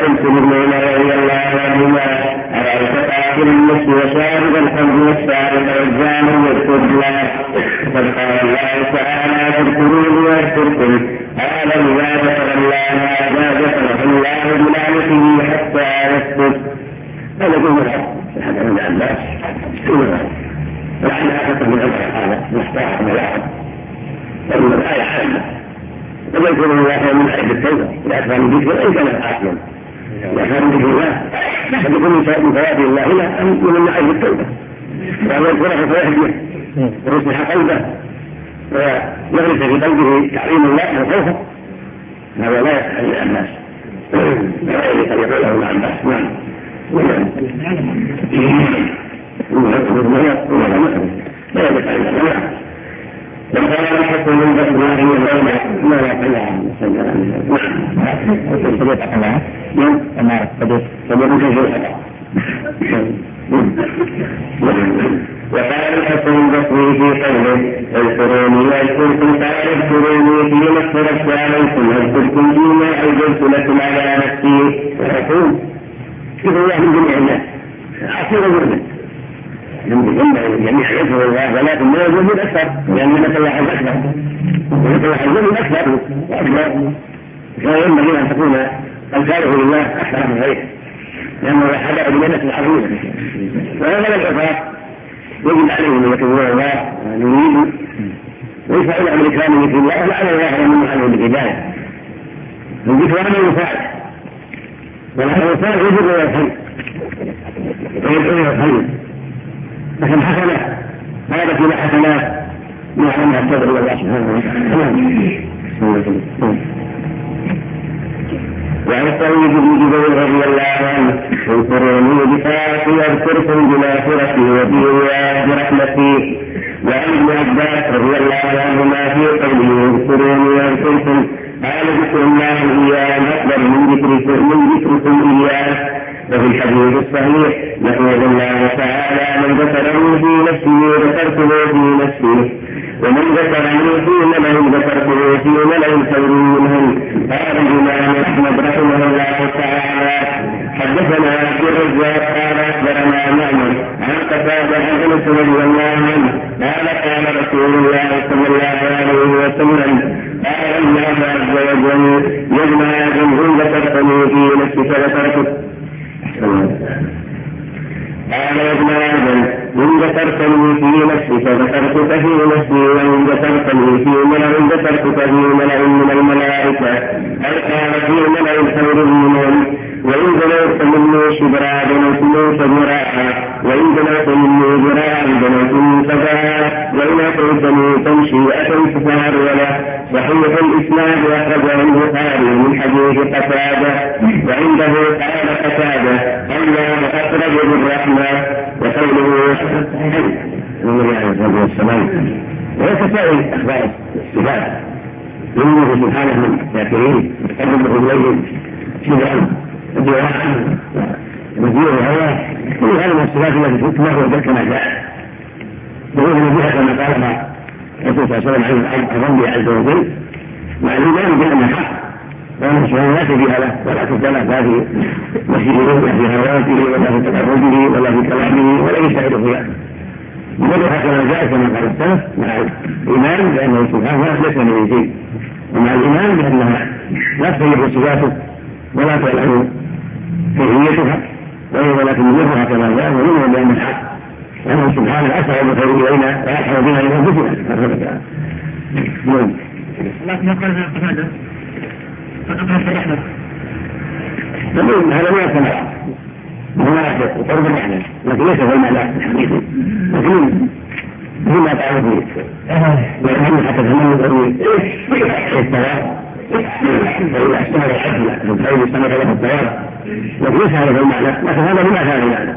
شمس بن عمر رضي الله عنهما أرأيت قاتل النفس وشارب الخمر والسارق والزاني يذكر الله فقد قال الله تعالى فاذكروني واذكركم قال إذا ذكر الله هذا ذكره الله بلعنته حتى يسكت. هذا يقول الحديث عن عباس ولعلها تكون من هذا مستحق ملاحظ لأن الآية عامة قد يكون الله من عيب التوبة لأكثر من ذكر أي كانت عاصما لأكثر من ذكر الله قد يكون من ثواب الله لا أن من عيب التوبة وأن يذكره فيهديه ويصلح قلبه ويغرس في قلبه تعظيم الله وخوفه. هذا لا يفعل الناس لا يقول له العباس. نعم لا يفعل الناس وقال الحكم من بسمائه الأولى ما لا فلا عن سجل صديق الله أمارة صديق وقال الحكم من بسمائه في قوله اذكروني واذكركم قال اذكروني في مغفرت عليكم اذكركم فيما أوجدت لكم على نفسي ويقول كيف الله من جميع الناس عصير المؤمن جميع يذكر الله ولكن لا يجوز الأكثر لأن مثل واحد أكبر ومثل واحد يجوز أكثر وأكبر فينبغي أن تكون أذكاره لله أكثر من غيره لأنه حدث بجنة العظيمة وهذا العقاب يجب عليهم أن يكون الله يريد ويفعل أمريكان مثل الله لعل الله يمن عنه بالهداية الذكر أمر يفعل والأمر يفعل يجب إلى الخير ويدعو إلى الخير لكن حسنة هذا كل حسنات نحن نتبع الله سبحانه وتعالى. وعن الطويل بن جبير رضي الله عنه اذكروني بطاعتي اذكركم بمغفرتي وبرواية برحمتي. وعن ابن عباس رضي الله عنهما في قوله اذكروني واذكركم قال ذكر الله إياه أكبر من ذكركم إياه. وفي الحديث الصحيح يقول الله تعالى من ذكرني في نفسه ذكرته في نفسه ومن ذكرني في ملأ ذكرته في ملأ خير منهم. قال الإمام أحمد رحمه الله تعالى حدثنا عبد الرزاق قال أخبرنا معمر عن قتادة عن أنس رضي الله عنه قال قال رسول الله صلى الله عليه وسلم قال الله عز وجل يجمع إن ذكرتني في نفسك ذكرتك. قال يا ابن آدم إن ذكرتني في نفسك ذكرتك في نفسي وإن ذكرتني في ملأ ذكرتك في ملأ من الملائكة أي قال في ملأ خير منهم. وإن دنوت مني شبرا دنوت منك ذراعا وإن دنوت مني ذراعا دنوت منك ذراعا وإن أتيتني تمشي أتيت فهرولا. صحيح الإسلام أخرجه البخاري من حديث قتادة وعنده قال قتادة الله أخرج بالرحمة وقوله النبي عليه الصلاة والسلام ويتساءل أخبار الصفات إنه سبحانه من الذاكرين يقربه إليه شبعا الدعاء ومزيد الهوى كل هذه من الصفات التي تكمل وذلك ما جاء يقول النبي كما قال الرسول صلى الله عليه وسلم عن ربي عز وجل مع الإيمان بأن حق وأن سبحانه لا شبيه له ولا تختلف في مسيره ولا في هواته ولا في تقربه ولا في كلامه ولا يستعد خلافه. وذلك كما جاء كما قال السلف مع الإيمان بأنه سبحانه ليس من شيء ومع الإيمان بأنها لا تختلف صفاته ولا تعلم كيفيتها ولكن يجرها كما جاء ونؤمن بأن الحق أنه سبحانه أسرع بخير إلينا ويحفظ بنا إلى أنفسنا. لكن قال هذا فقط الرحمة تقول هذا ما يكون هناك قرب الرحمة لكن ليس هو المعنى الحقيقي لكن مما تعرف به لأنه حتى تمنى الأرض الثواب فإذا اشتهر الحج من خير استمر له الثواب لكن ليس هذا هو المعنى لكن هذا من أثار المعنى.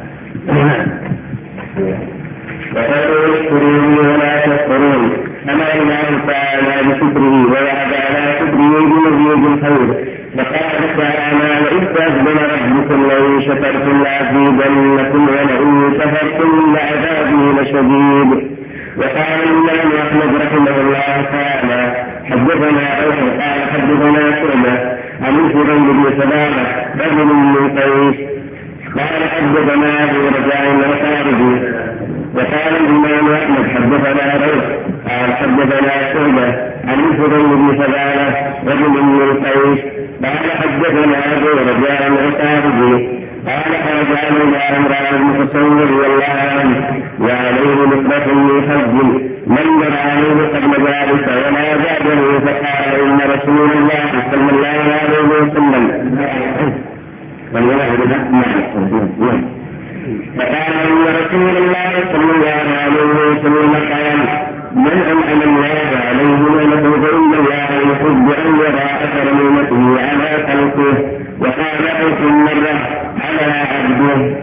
وقالوا اشكروني ولا تشكرون أما الله تعالى بشكره ووعد على شكره بمزيد الخير. فقال تعالى وإذ تأذن ربكم لئن شكرتم لأزيدنكم ولئن كفرتم لعذابي لشديد. وقال الإمام أحمد رحمه الله تعالى حدثنا أوحى قال حدثنا شعبة عن الفضيل بن سلامة رجل من قيس قال حدثنا أبو رجاء وخارجي. وقال الإمام أحمد حدثنا روح قال حدثنا شعبة عن الفضيل بن سلامة رجل من قيس قال حدثنا أبو رجاء وخارجي قال خرج علينا امرأة بن حسين رضي الله عنه وعليه نقبة من حج من عليه قبل ذلك ولا بعده فقال إن رسول الله صلى الله عليه وسلم فقال إن رسول الله صلى الله عليه وسلم قال من أنعم الله عليه نعمته فإن الله يحب أن يرى أثر نعمته على خلقه وقال أوف مرة على عبده.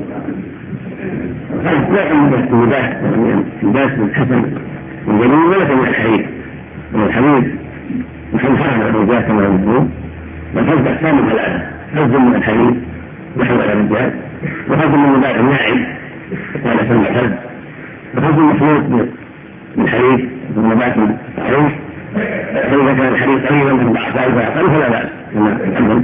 لكن السودات الحسن والجميل وليس من الحديث من الحديث نحن فرح الرجال كما يقولون والحفظ أحسان ثلاثة حفظ من الحديث نحو الرجال وحفظ من مباح الناعم قال سمع الحفظ وحفظ المخلوق من الحديث من مباح التعريف فإذا كان الحديث قريبا من بعض فأقل فلا بأس كما تقدم.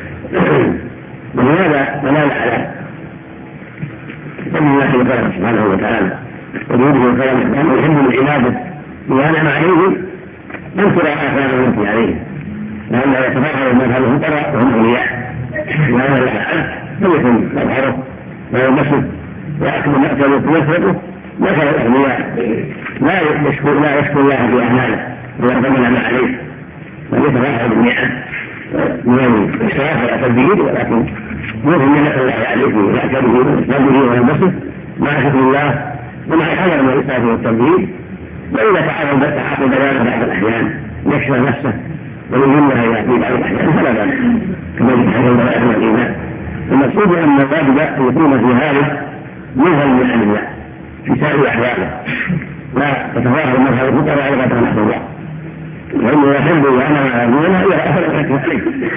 ولهذا دلالة على فضل الله خلقه سبحانه وتعالى وجوده وكرمه لأنه يحب من عباده إذا أنعم عليه من ترى آثار التي عليه لأنه يتفاعل من هذا الفقراء وهم أولياء إذا أنزل عنه فليكن مظهره ويلبسه ويأكل مأكله ويشربه مثل الأغنياء لا يشكو الله في أعماله ويقبل ما عليه ويتفاعل بالنعم من الإسراف والتبذير ولكن يوهم نعمة الله عليه ويأكله ويشربه ويلبسه مع شكر الله ومع الحذر من الإسراف والتبذير. وإذا تعاقب بيانه بعض الأحيان يكشف نفسه ويهمها يأتي بعض الأحيان فلا بأس كما يتحدث البلاء من الإيمان. المقصود أن الواجب أن يكون في هذا منهل عن الله في سائر أحواله لا تتظاهر المذهب الفقراء على قدر نحو الله وإنه يحب وأنا مع أبونا إلى آخر الحكم عليه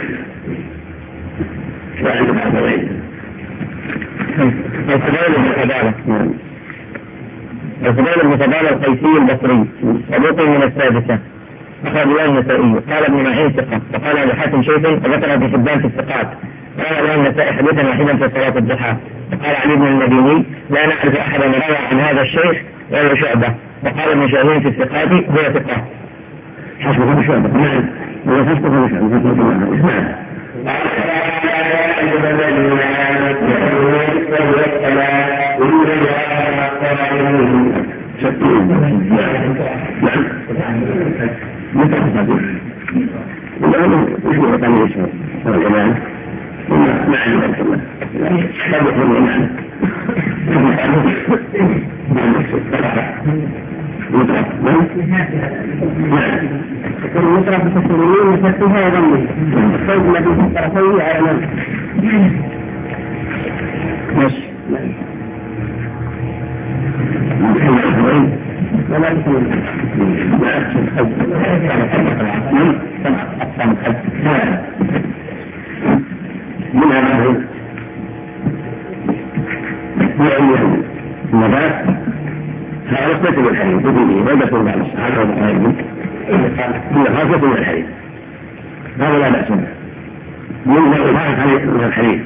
وعند بعض الغير الفضيل بن فضالة القيسي البصري صدوق من السادسة أخرج له النسائي قال ابن معين ثقة وقال أبو حاتم شيخ وذكر ابن حبان في الثقات قال له النسائي حديثا واحدا في صلاة الضحى. وقال علي بن المديني لا نعرف أحدا روى عن هذا الشيخ غير شعبة. وقال ابن شاهين في الثقات هو ثقة حسبه بشعبة. نعم هو حسبه بشعبة. المطرف بالتسليمين وفتها يضمن الصوت الذي في الطرفين أعلم ماشي ولا تسلم من هذا النبات هذا قسم من الحديث ولا يكون بعض الصحابة والعلماء هي خاصة من الحديث هذا لا بأس به من الإنسان من الحديث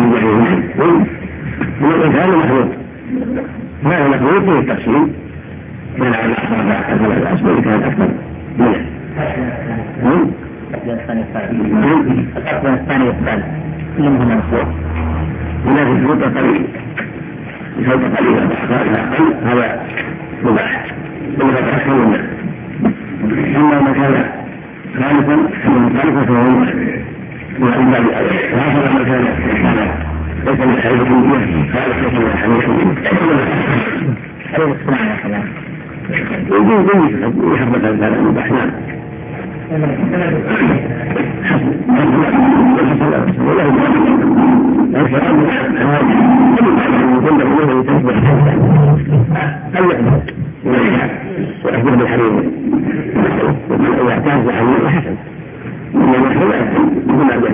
من الإنسان المحمود هذا المحمود من التقسيم من على هذا الأصل اللي كان أكثر منه الأصل الثاني والثالث كلهم هم مخلوق ولكن الفوت قليل الفوت قليل هذا مباح ومن أكثر منه. أما ما كان خالفا فهو وعند وهذا ما كان ليس من الحديث الدنيا خالف ليس من الحديث يجوز يحبط هذا المباح. نعم وأخبر بالحريم ومن يعتاز عنه حسن إنما نحن يكون عند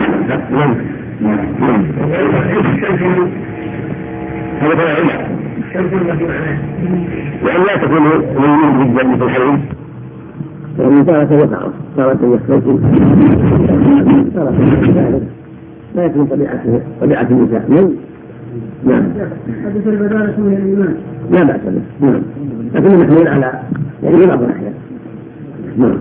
هذا فلا علم وأن لا تكون من جدا في الحريم ومن تارة يطعم تارة يستوكل تارة ذلك لا يكون طبيعة النساء. نعم. حدث البدالة من الإيمان لا بأس به. نعم. لكن محمول على يعني بعض الأحيان. نعم.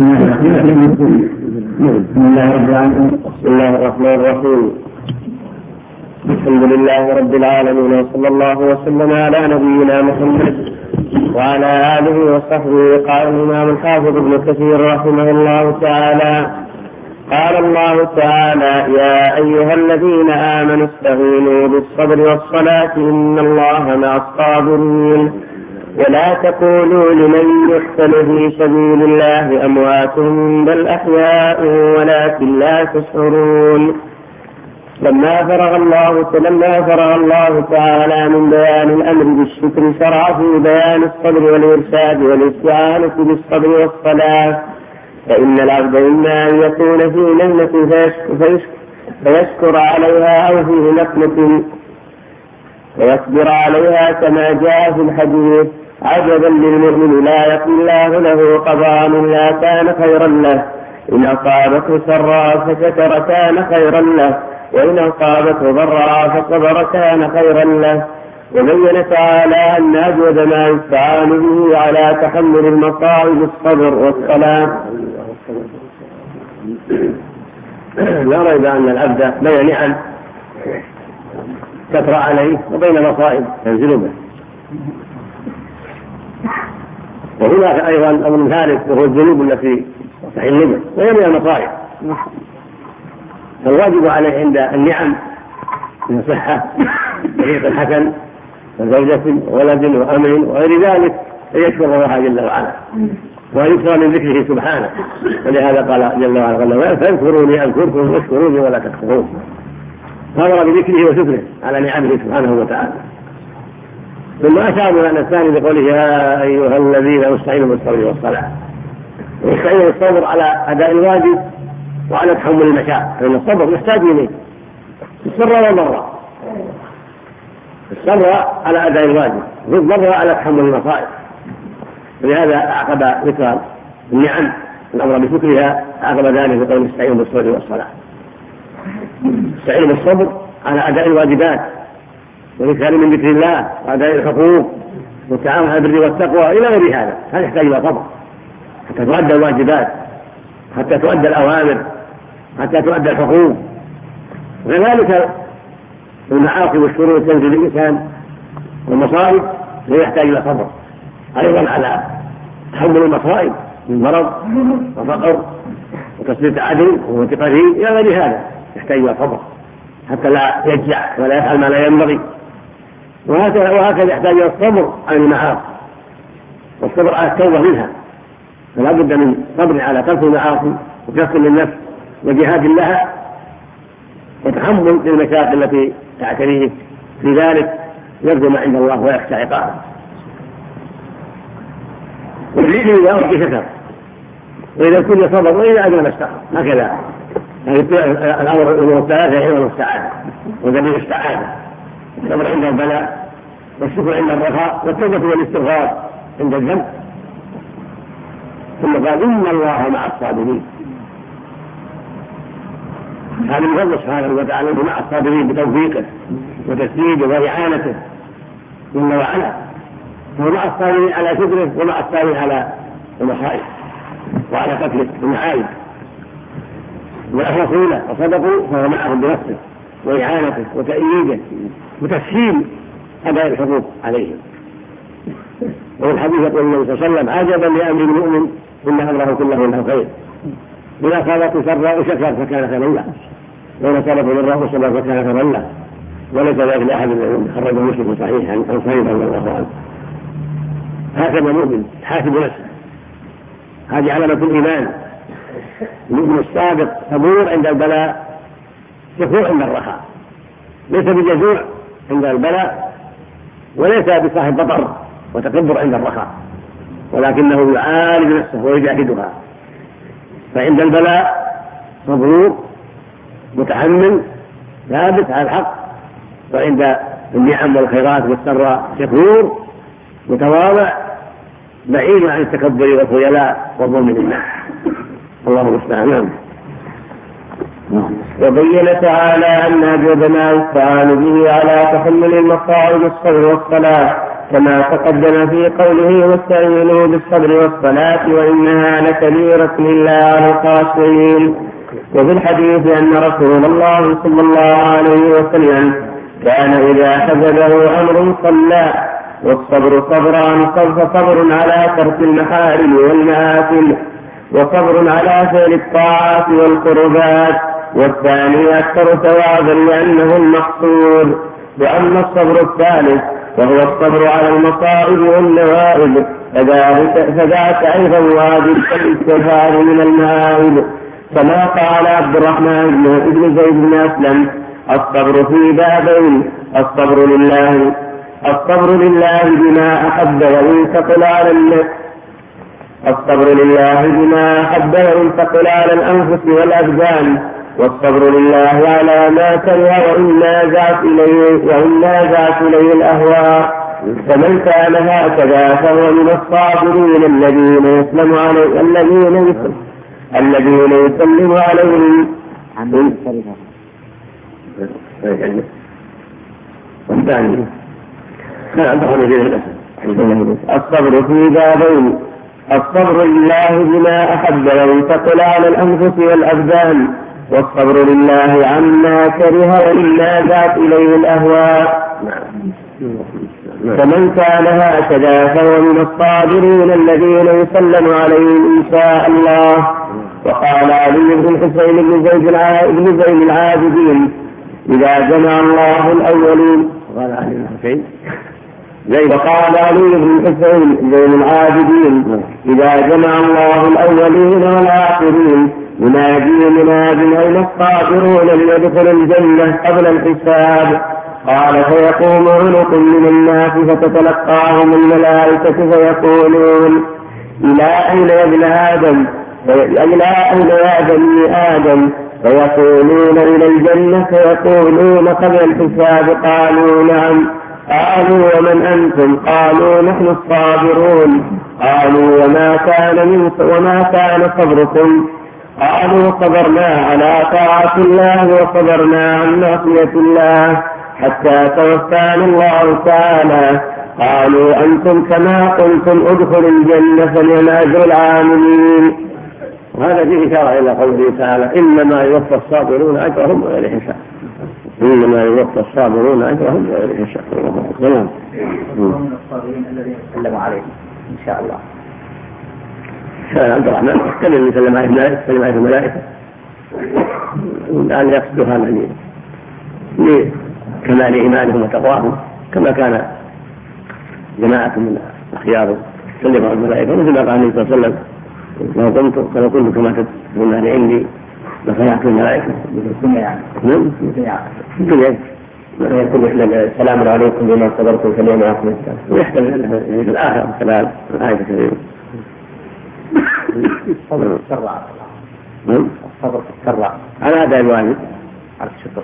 بسم الله رب العالمين. بسم الله الرحمن الرحيم. الحمد لله رب العالمين وصلى الله وسلم على نبينا محمد وعلى آله وصحبه. قال الإمام الحافظ ابن كثير رحمه الله تعالى: قال الله تعالى: يا أيها الذين آمنوا استعينوا بالصبر والصلاة إن الله مع الصابرين ولا تقولوا لمن يقتل في سبيل الله أموات بل أحياء ولكن لا تشعرون. لما فرغ الله تعالى من بيان الأمر بالشكر شرع في بيان الصبر والإرشاد والاستعانة بالصبر والصلاة. فإن العبد إما أن يكون في نعمة فيشكر عليها أو في نقمة فيصبر عليها كما جاء في الحديث: عجبا للمؤمن لا يقل الله له قضاء إلا كان خيرا له، إن أصابته سراء فشكر كان خيرا له، وإن أصابته ضراء فصبر كان خيرا له. وبين تعالى أن أجود ما يستعان به على تحمل المصائب الصبر والصلاة. لا ريب أن العبد بين نعم تترى عليه وبين مصائب تنزل به. وهناك أيضا أمر ثالث وهو الذنوب التي تحل به وهي من المصائب. فالواجب عليه عند النعم من صحة طريق حسن وزوجة وولد وأمن وغير ذلك أن يشكر الله جل وعلا ويكثر من ذكره سبحانه. ولهذا قال جل وعلا: فاذكروني أذكركم واشكروني ولا تكفرون. فأمر بذكره وشكره على نعمه سبحانه وتعالى. ثم أشار إلى الثاني بقوله: يا أيها الذين استعينوا بالصبر والصلاة. واستعينوا بالصبر على أداء الواجب وعلى تحمل المشاق، فإن الصبر يحتاج إليه السر والضراء. السر على أداء الواجب والضراء على تحمل المصائب. ولهذا أعقب ذكر النعم الأمر بشكرها أعقب ذلك بقول: استعينوا بالصبر والصلاة. استعينوا بالصبر على أداء الواجبات والإكثار من ذكر الله وأداء الحقوق والتعاون على البر والتقوى إلى غير هذا. هذا يحتاج إلى صبر حتى تؤدى الواجبات، حتى تؤدى الأوامر، حتى تؤدى الحقوق. وكذلك المعاصي والشرور تنزل الإنسان والمصائب يحتاج إلى صبر أيضا على تحمل المصائب من مرض وفقر وتسليط عدل وانتقاله إلى غير هذا. يحتاج إلى صبر حتى لا يجزع ولا يفعل ما لا ينبغي. وهكذا يحتاج إلى الصبر عن المعاصي والصبر على التوبة منها. فلا بد من صبر على ترك المعاصي وكف للنفس وجهاد لها وتحمل للمشاكل التي تعتريه. في ذلك يرجو ما عند الله ويخشى عقابه. والذكر إذا أعطي شكر، وإذا كل صبر وإذا أجل ما استقر. هكذا الأمر الثلاثة حين السعادة ودليل السعادة: الصبر عند البلاء، والشكر عند الرخاء، والتوبة والاستغفار عند الذنب. ثم قال: إن الله مع الصابرين. هذا من فضل سبحانه وتعالى مع الصابرين بتوفيقه وتسديده وإعانته جل وعلا. هو مع الصابرين على شكره ومع الصابرين على المصائب وعلى قتله المعايب. وأخلصوا له وصدقوا فهو معهم بنفسه وإعانته وتأييده وتسهيل أداء الحقوق عليهم. وفي الحديث يقول النبي صلى الله عليه وسلم: عجبا لأمر المؤمن إن أمره كله له خير، إذا أصابته سراء شكر فكان خيرا له، وإن أصابته ضراء صبر فكان خيرا له. وليس ذلك لأحد خرجه مسلم صحيح عن صحيح رضي الله عنه. هكذا المؤمن حاسب نفسه. هذه علامة الإيمان. المؤمن الصادق صبور عند البلاء، شكور عند الرخاء، ليس بجزوع عند البلاء، وليس بصاحب بطر وتكبر عند الرخاء، ولكنه يعالج نفسه ويجاهدها. فعند البلاء صبور متحمل ثابت على الحق، وعند النعم والخيرات والسراء شكور متواضع بعيد عن التكبر والخيلاء وظلم الناس. الله المستعان. وبين تعالى أن أجود ما يستعان به على تحمل المصائب الصبر والصلاة، كما تقدم في قوله واستعينوا بالصبر والصلاة وإنها لكبيرة إلا على الخاشعين. وفي الحديث أن رسول الله صلى الله عليه وسلم كان إذا حزبه أمر صلى. والصبر صبران: صبر على ترك المحارم والمآثم، وصبر على فعل الطاعات والقربات، والثاني أكثر ثوابا لأنه المقصود. وأما الصبر الثالث وهو الصبر على المصائب والنوائب فذاك أيضا واجب كالاستغفار من المآئب، كما قال عبد الرحمن بن زيد بن أسلم: الصبر في بابين: الصبر لله بما أحب وينتقل على النفس، الصبر لله بما أحب وينتقل على الأنفس والأبدان، والصبر لله على ما كره وإن نازعت إليه الأهواء. فمن كان هكذا فهو من الصابرين الذين يسلم عليهم والثاني الصبر في بابين: الصبر لله بما أحب وينتقل على الأنفس والأبدان، والصبر لله عما كره وإن نازعت إليه الأهواء. فمن كان هكذا فهو من الصابرين الذين يسلم عليهم إن شاء الله. وقال علي بن الحسين بن زيد العابدين: إذا جمع الله الأولين. وقال علي بن الحسين بن العابدين: إذا جمع الله الأولين والآخرين ينادي مناد أين الصابرون ليدخلوا الجنة قبل الحساب؟ قال: فيقوم عنق من الناس فتتلقاهم الملائكة فيقولون: إلى أين يا ابن آدم؟ إلى أين يا بني آدم؟ فيقولون: إلى الجنة. فيقولون: قبل الحساب؟ قالوا: نعم. قالوا: ومن أنتم؟ قالوا: نحن الصابرون. قالوا: وما كان صبركم؟ قالوا: صبرنا على طاعة الله وصبرنا عن معصية الله حتى توفانا الله تعالى. قالوا: أنتم كما قلتم ادخلوا الجنة فنعم أجر العاملين. وهذا فيه إشارة إلى قوله تعالى: إنما يوفى الصابرون أجرهم بغير حساب. إنما يوفى الصابرون أجرهم بغير حساب. من الصابرين الذين يسلم عليهم إن شاء الله. كان عبد الرحمن يتكلم يسلم عليه الملائكة الآن يقصد هذا لكمال إيمانهم وتقواهم، كما كان جماعة من الأخيار يسلم على الملائكة، مثل ما قال النبي صلى الله عليه وسلم: لو كنت كما تدخلون عندي لصيحت الملائكة. يقول السلام عليكم بما صبرتم فاليوم أقوم السلام، ويحتمل في الآخر كلام آية كريمة. الصبر السرع على هذا الواجب على الشكر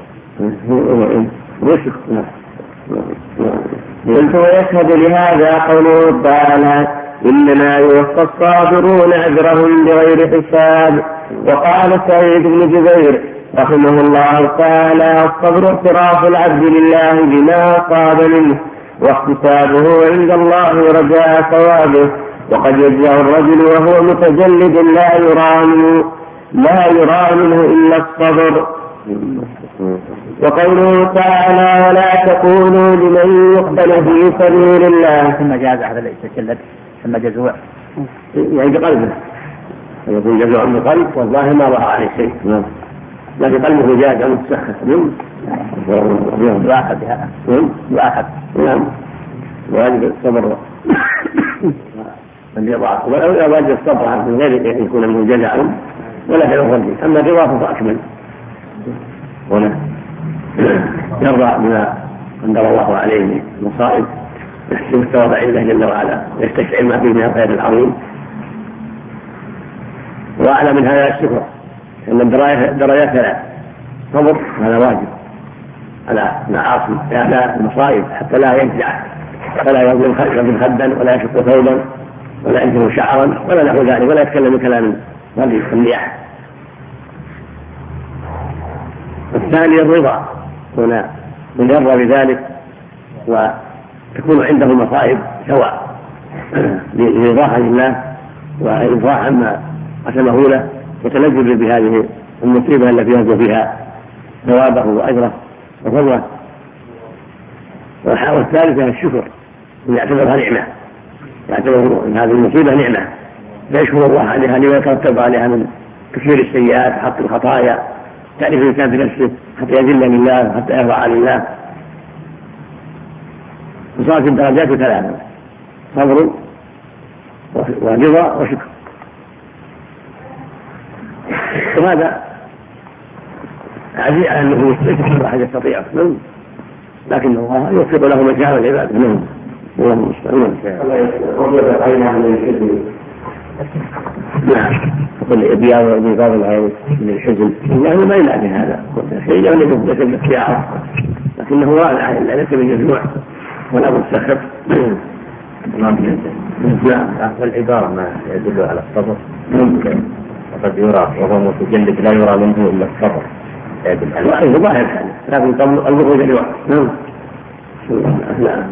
قلت: ويشهد لهذا قوله تعالى: إنما يوفى الصابرون أجرهم بغير حساب. وقال سعيد بن جبير رحمه الله تعالى: الصبر اعتراف العبد لله بما أصاب منه واحتسابه عند الله ورجاء ثوابه. وقد يجزع الرجل وهو متجلد لا يرى منه إلا الصبر. وقوله تعالى: ولا تقولوا لمن يقتل في سبيل الله. ثم جاز هذا التجلد ثم جزوع يعني بقلبه، يكون جزوع من القلب والله ما ظهر عليه شيء، لكن قلبه جاز أو متسخط يؤاخذ بهذا يؤاخذ. نعم. واجب الصبر ولا واجب الصبر من غير أن يكون منه جزع ولا في الرد. أما الرضا فأكمل، ولا يرضى بما أنزل الله عليه من المصائب، يحسب الثواب عند الله جل وعلا ويستشعر ما فيه من الخير العظيم. وأعلى من هذا الشكر أن الدرجات ثلاث: صبر هذا واجب على المعاصي على المصائب حتى لا يجزع، فلا يظلم خدا ولا يشق ثوبا ولا ينزل شعرا ولا نحو ذلك، ولا يتكلم بكلام النياح. الثاني الرضا، هنا من يرضى بذلك وتكون عنده مصائب سواء لرضاه لله وإرضاه عما قسمه له وتلذذ بهذه المصيبة التي يرجو فيها ثوابه وأجره وفضله. والثالثة الشكر، يعتبرها نعمة، يعتبر هذه المصيبة نعمة فيشكر الله عليها لما يترتب عليها من كثير السيئات وحط الخطايا، تعرف الإنسان في نفسه حتى يذل لله حتى يرضى لله. وصارت الدرجات ثلاثة: صبر ورضا وشكر. وهذا عزيز على النفوس، ليس كل أحد يستطيع، لكن الله يوفق له من شاء العباد منهم. اللهم المستعان. نعم، يقول بياض بيضاض العين من الحزن، يعني ما يلعب هذا شيء يغلب لك الاختيار، لكنه واقع ليس بالجزوع ولا بالسخط. نعم، العبارة ما يدل على الصبر وقد يرى وهو متجلد لا يرى منه إلا الصبر يدل على ظاهر هذا، لكن البغض جلوع. نعم.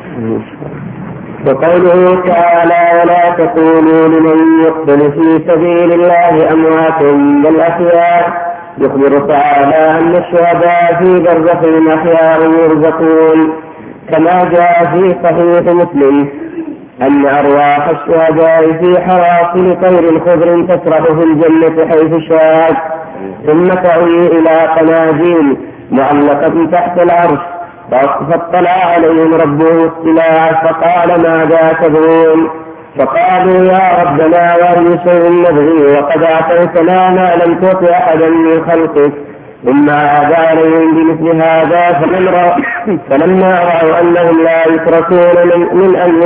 وقوله تعالى: ولا تقولوا لمن يقتل في سبيل الله أموات بل أحياء، يخبر تعالى أن الشهداء في برزخ أحياء يرزقون، كما جاء في صحيح مسلم أن أرواح الشهداء في حواصل طير خضر تسرح في الجنة حيث شاءت، ثم تعوي إلى قناديل معلقة تحت العرش، فاطلع عليهم ربه اطلاعا فقال: ماذا تبغون؟ فقالوا: يا ربنا وأي شيء نبغي وقد أعطيتنا ما لم تعط أحدا من خلقك. ثم عاد عليهم بمثل هذا فلما رأوا أنهم لا يتركون من أن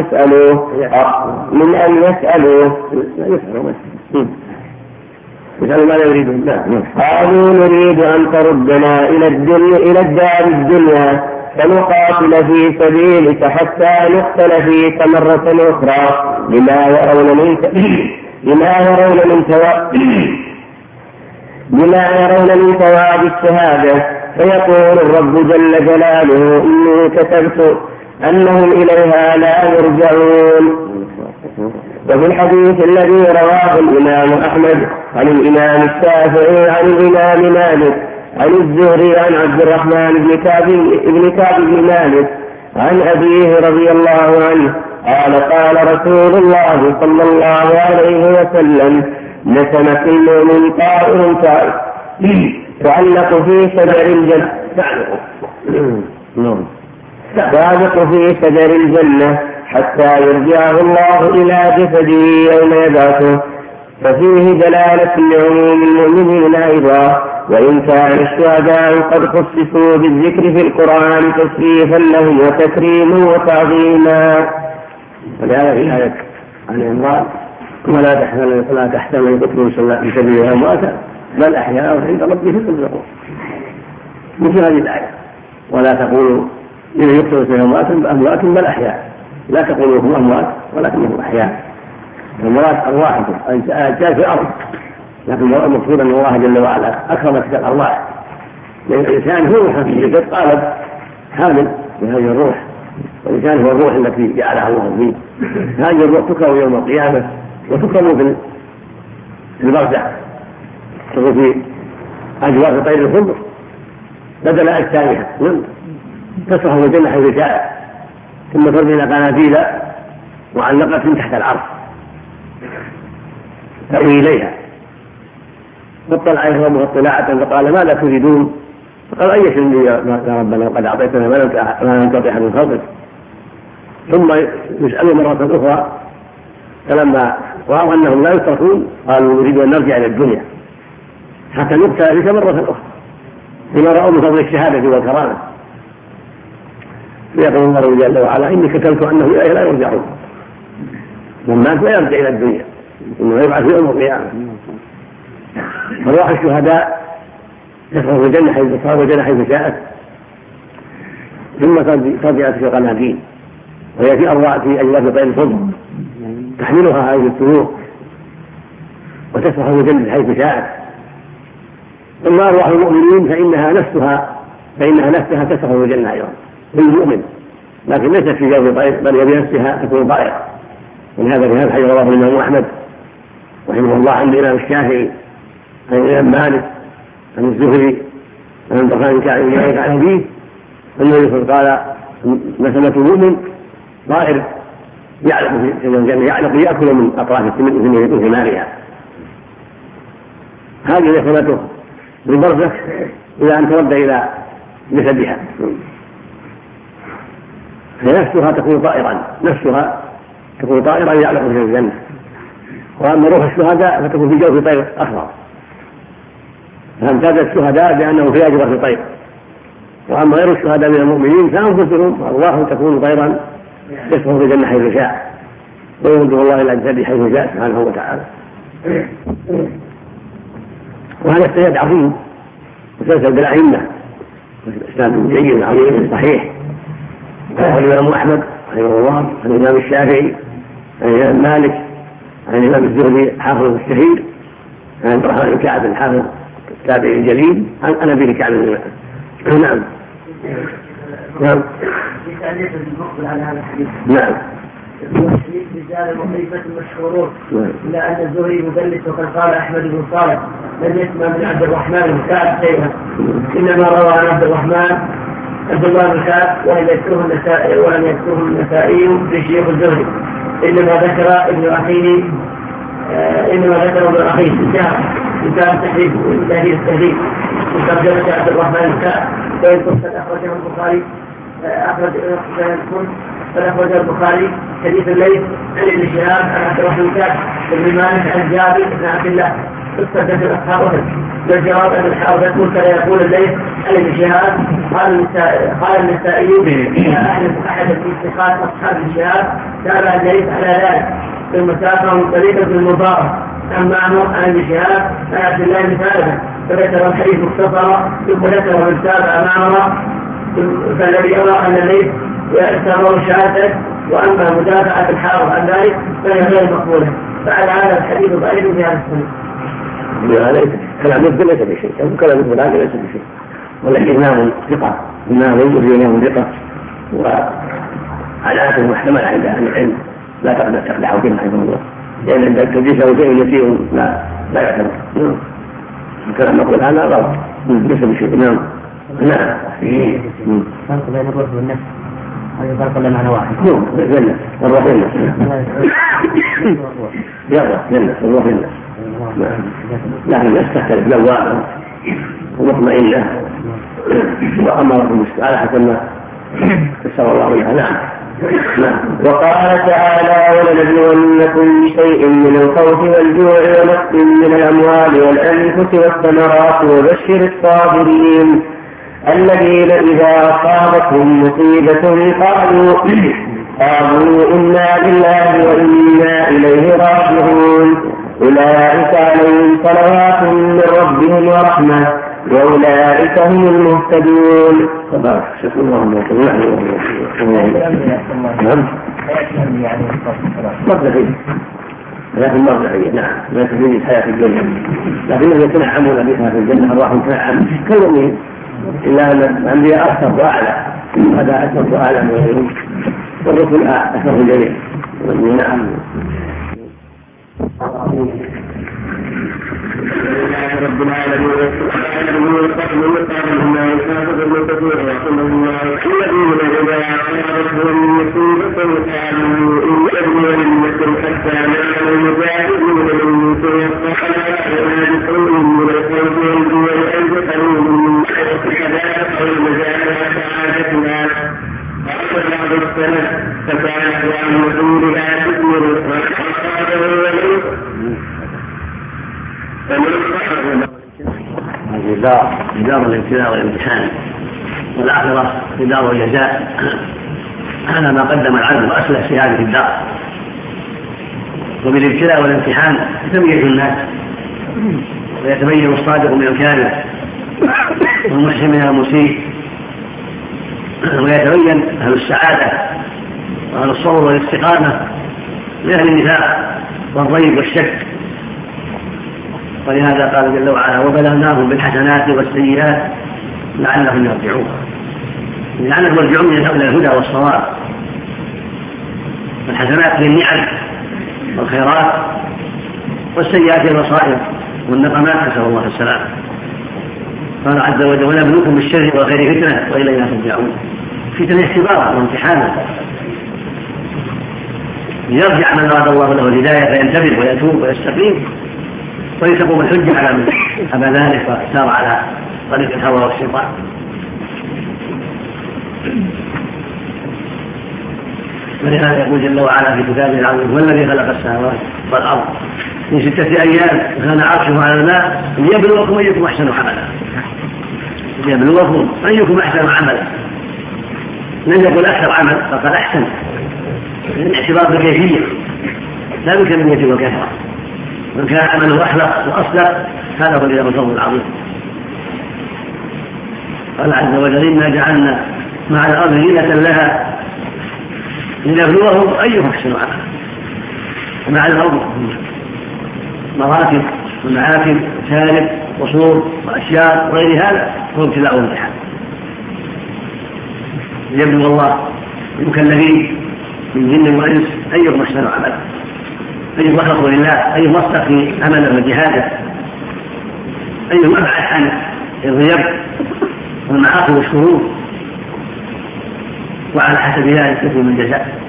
يسألوه ماذا يريدون؟ قالوا: نريد أن تردنا إلى الدار الدنيا فنقاتل في سبيلك حتى نقتل فيك مرة أخرى لما يرون من ثواب الشهادة. فيقول الرب جل جلاله: إني كتبت أنهم إليها لا يرجعون. وفي الحديث الذي رواه الإمام أحمد عن الإمام الشافعي عن الإمام مالك عن الزهري عن عبد الرحمن بن كعب بن مالك عن أبيه رضي الله عنه قال رسول الله صلى الله عليه وسلم: نسمة المؤمن طائر تعلق في شجر الجنة حتى يرجعه الله إلى جسده يوم يبعثه. ففيه دلالة لعموم المؤمنين أيضا، وإن كان الشهداء قد خصصوا بالذكر في القرآن تشريفا لهم وتكريما وتعظيما. ولهذا في آية عن عمران: ولا تحتمل يقتلوا في سبيل أمواتا بل أحياء عند ربهم يرزقون. مثل هذه الآية: ولا تقولوا إن يقتلوا في أموات بل أحياء، لا تقولوا هم أموات ولكنهم أحياء. المراد أرواحكم أجساد في الأرض، لكن المقصود أن الله جل وعلا أكرم الأرواح، لأن الإنسان هو روح في الجسد قالب حامل بهذه الروح، والإنسان هو الروح التي جعلها الله فيه. هذه الروح تكرم يوم القيامة وتكرم في البرزخ، تكون في أجواء طير الخضر بدل أجسامها، تصرح في الجنة حيث شاء، ثم ترمي إلى قناديل معلقة تحت العرش تأوي إليها. فاطلع عليهم ربه اطلاعة فقال: ماذا تريدون؟ فقال: أي شيء يا ربنا قد أعطيتنا ما لم تعط أحد من خلقك. ثم يسألوا مرة أخرى، فلما رأوا أنهم لا يتركون قالوا: نريد أن نرجع إلى الدنيا حتى نبتلى بك مرة أخرى، بما رأوا من فضل الشهادة والكرامة. فيقول الله جل وعلا: إني كتبت أنه إليه لا يرجعون، من مات لا يرجع إلى الدنيا، إنه يبعث يوم القيامة. أرواح الشهداء تسرح في الجنة حيث شاءت، ثم ترجع في قناديل، وهي في أجواء طير الخضر تحملها هذه الطيور وتسرح في الجنة حيث شاءت. أما أرواح المؤمنين فإنها نفسها تسرح في الجنة أيضا للمؤمن، لكن ليست في جو طير بل بنفسها تكون طائرة. ولهذا في هذا الحديث رواه الإمام أحمد رحمه الله عن الإمام الشافعي عن الإمام مالك عن الزهري عن البخاري كعب بن مالك عن أبيه أنه قال مثلة المؤمن طائر يعلق في الجنة، يعلق يأكل من أطراف من ثمارها. هذه مثلته بالبرزخ إلى أن ترد إلى جسدها، فنفسها تكون طائرا يعلق في الجنة. وأما روح الشهداء فتكون في جوف طير أخضر، فامتاز الشهداء بأنه في أجرة طير. وأما غير الشهداء من المؤمنين فأنفسهم أرواحهم تكون طيرا يسرح في الجنة حيث شاء، ويرده الله إلى الجنة حيث شاء سبحانه وتعالى. وهذا السند عظيم مسلسل بالأئمة إسناد جيد عظيم صحيح. رواه الإمام أحمد رحمه الله عن الإمام الشافعي عن الإمام مالك عن الإمام الزهري حافظ الشهير عن عبد الرحمن بن كعب الحافظ التابعي الجليل عن أبي كعب بن مالك. نعم نعم نعم. رجال مخيفة مشهورون إلا أن الزهري مدلس، وقد قال أحمد بن صالح لم يسمع من عبد الرحمن بن كعب شيئا، إنما روى عن عبد الله بن كعب ولم يذكره النسائي في شيوخ الزهري، إنما ذكر ابن أخيه في كتاب التحريف التهذيب في ترجمة عبد الرحمن بن كعب. وإن قد أخرجه البخاري فأخرج البخاري حديث الليث عن ابن شهاب عن عبد الرحمن بن كعب بن مالك عن جابر بن عبد الله استدل أصحابه والجواب أن الحافظ يقول كان يقول الليث عن ابن شهاب قال النسائي أحد في اتخاذ أصحاب ابن شهاب تابع الليث على ذلك ثم سافروا طريقة المبارك عن معمر عن ابن شهاب عن عبد الله بن ثابت فذكر الحديث مختصرا ثم ذكر من تابع معمر، فالذي يرى أن الليث يأتمر شهادته، وأما مدافعة الحافظ عن ذلك فهي غير مقبولة. فعلى هذا الحديث ضعيف في هذا السنة. كلام يقول ليس بشيء، كلام يقول هذا ليس بشيء، ولكن إمام ثقة، إمام يقول إمام ثقة وعلاته محتملة عند أهل العلم لا تقدح فيها رحمه الله، لأن عند التدليس أو شيء يسير لا يعتبر. الكلام نقول هذا غلط ليس بشيء. نعم فرق بين الروح والنفس، هذا فرق ولا معنى واحد؟ جنة الروح والنفس يلا جنة الروح والنفس، لكن النفس تختلف لواء ومطمئنة وأمركم على حسب ما تسر الله منها. نعم. وقال تعالى ولنبلونكم بشيء من الخوف والجوع ونقص من الأموال والأنفس والثمرات وبشر الصابرين الذين إذا أصابتهم مصيبة قالوا إنا لله وإنا إليه راجعون أولئك عليهم صلوات من ربهم ورحمة وأولئك هم المهتدون. شكرا الله لكن مرجعية. نعم لا تفيد حياة الدنيا، لكنهم يتنعمون بها في الجنة أرواحهم تنعم كالمؤمنين، إلا أن الأنبياء أكثر وأعلى، هذا أكثر وأعلى من غيرهم، والرسل أكثر من الجميع. نعم. رب العالمين الذين إذا أصابتهم مصيبة قالوا إنا لله حتى نعلم المجاهدين منكم والصحابة يدخلون من الخوف والجوع ويدخلون من الحدائق والمجاهدات عادتنا وأخذ بعض السنة فكانت عن رسول لا تثمر وأصابه وليس هذه دار الابتلاء والامتحان، والآخرة دار الجزاء على ما قدم العبد وأسلف في هذه الدار. وبالابتلاء والامتحان يتميز الناس ويتبين الصادق من الكاذب والمحسن من المسيء، ويتبين أهل السعادة وأهل الصبر والاستقامة لأهل النفاق والريب والشك. ولهذا قال جل وعلا وبلوناهم بالحسنات والسيئات لعلهم يرجعون، لعلهم يرجعون إلى الهدى والصواب. الحسنات هي النعم والخيرات، والسيئات هي المصائب والنقمات، نسأل الله السلامة. قال عز وجل ونبلوكم بالشر والخير فتنة وإلينا ترجعون. فتنة اختبار وامتحان ليرجع من أراد الله له الهداية فينتبه ويتوب ويستقيم ويتقوم الحجة على من أبى ذلك وسار على طريق الهوى والشيطان. ولهذا يقول جل وعلا في كتابه العظيم هو الذي خلق السماوات والأرض في 6 أيام وكان عرشه على الماء ليبلوكم أيكم أحسن عملا. ليبلوكم أيكم أحسن عملا، لن يقول أكثر عمل فقال أحسن، من اعتبار بالكيفية لا بالكمية والكثرة. من كان عمله أخلق وأصدق هذا هو الذي الفضل العظيم. قال عز وجل إنا جعلنا مع الأرض زينة لها لنبلوهم أيهم أحسن عملا. ومع الأرض مراتب ومعاكب وسالب وصور وأشياء وغير هذا هو ابتلاء وامتحان ليبلو الله المكلفين من جن وإنس أيهم أحسن عملا، أيهم أخلص لله، أيهم أصدق في عمله وجهاده، أيهم أبعد عن الريب والمعاصي والشرور، وعلى حسب ذلك يكون من جزاء.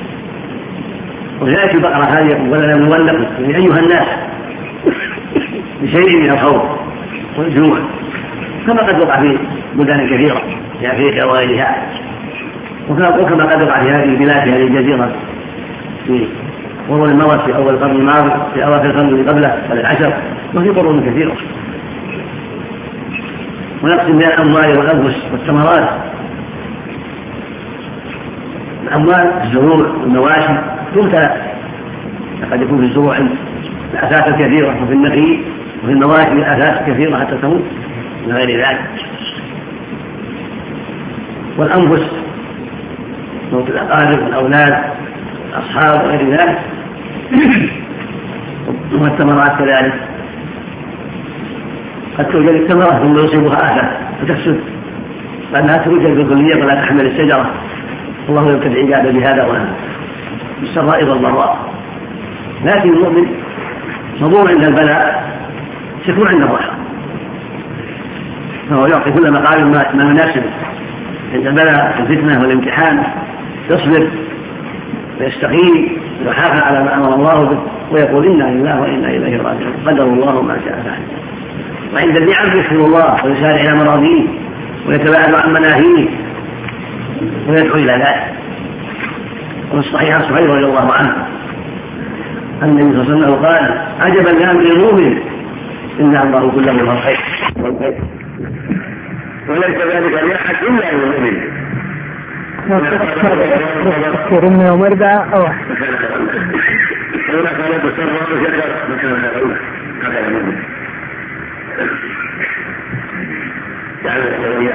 وجاءت البقرة هذه يقول ولنبلونكم يعني أيها الناس بشيء من الخوف والجوع كما قد وقع في بلدان كثيرة في أفريقيا وغيرها، وكما قد وقع في هذه البلاد في هذه الجزيرة في قرون المضت في أول القرن الماضي في أواخر القرن اللي قبله العشر وفي قرون كثيرة. ونقسم بين الأموال والأنفس والثمرات. الأموال الزروع والمواشي تبتلى، قد يكون في الزروع الآفات الكثيرة وفي النخيل وفي المواشي الآفات كثيرة حتى تموت من غير ذلك. والأنفس موت الأقارب والأولاد الأصحاب وغير ذلك. والثمرات كذلك قد توجد الثمرة ثم يصيبها آفة فتفسد لأنها توجد بالكلية ولا تحمل الشجرة. الله يبتلي عباده بهذا وهذا بالسراء والضراء. لكن المؤمن صبور عند البلاء شكور عند الرحمة، فهو يعطي كل مقام ما يناسبه عند البلاء الفتنة والامتحان، يصبر ويستقيم ويحافظ على ما أمر الله به ويقول إنا لله وإنا إليه راجعون قدر الله ما شاء فعل. وعند النعم يشكر الله ويسارع إلى مراضيه ويتباعد عن مناهيه ويدعو إلى ذلك. والصحيح صحيح رضي الله عنه أن النبي صلى الله عليه وسلم قال عجبا لأمر المؤمن إن أمره كله له خير وليس ذلك لأحد إلا المؤمن. تذكر من يوم 4 أو هنا قال بسرعة وشكر مكان هذا المؤمن يعني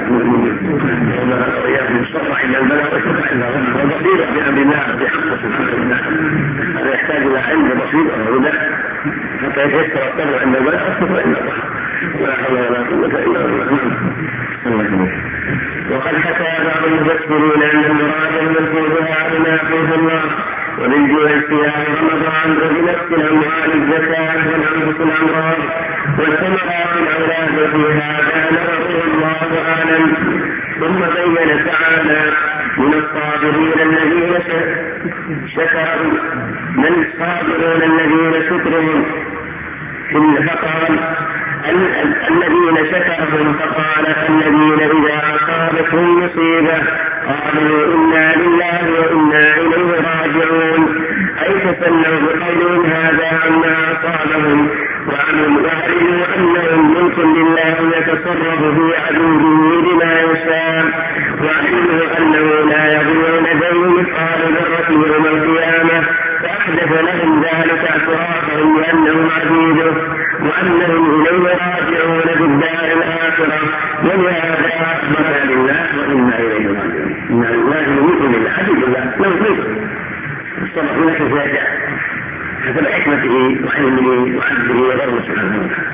يصطفى إلى البلاء ويصطفى إلى الغنى وبصيرة بأمر الله بحقه سبحانه وتعالى. هذا يحتاج إلى علم وبصيرة وهدى حتى يتيسر الصبر عند البلاء والصبر عند الرحمة. ولا حول ولا قوة إلا بالله. وقد حكى بعض المفسرين أن المراد المذكورها بما فيه الله ومن جوع الصيام رمضان وبنفس الأموال الزكاة والأنفس الأمراض والثمرات الأولاد في هذا نظره الله أعلم. ثم بين تعالى من الصابرين الذين شكروا من الصابرون الذين شكرهم فقال الذين شكرهم فقال الذين إذا أصابتهم مصيبة قالوا إنا لله وإنا إليه راجعون أي تسلوا بقولهم هذا عما أصابهم وعلموا أنهم ملك لله يتصرف في عبيده بما يشاء وعلموا أنه لا يضيع لديه مثقال ذرة يوم القيامة فأحدث لهم ذلك اعترافهم بأنهم عبيده وأنهم إليه راجعون بالدار الآخرة ولهذا أخبرنا لله وإنا إليه راجعون. إنا لله وإنا إليه عبيد الله لو ملك الصبح لك زاد حسب حكمته وعلمه وعدله وغيره سبحانه وتعالى.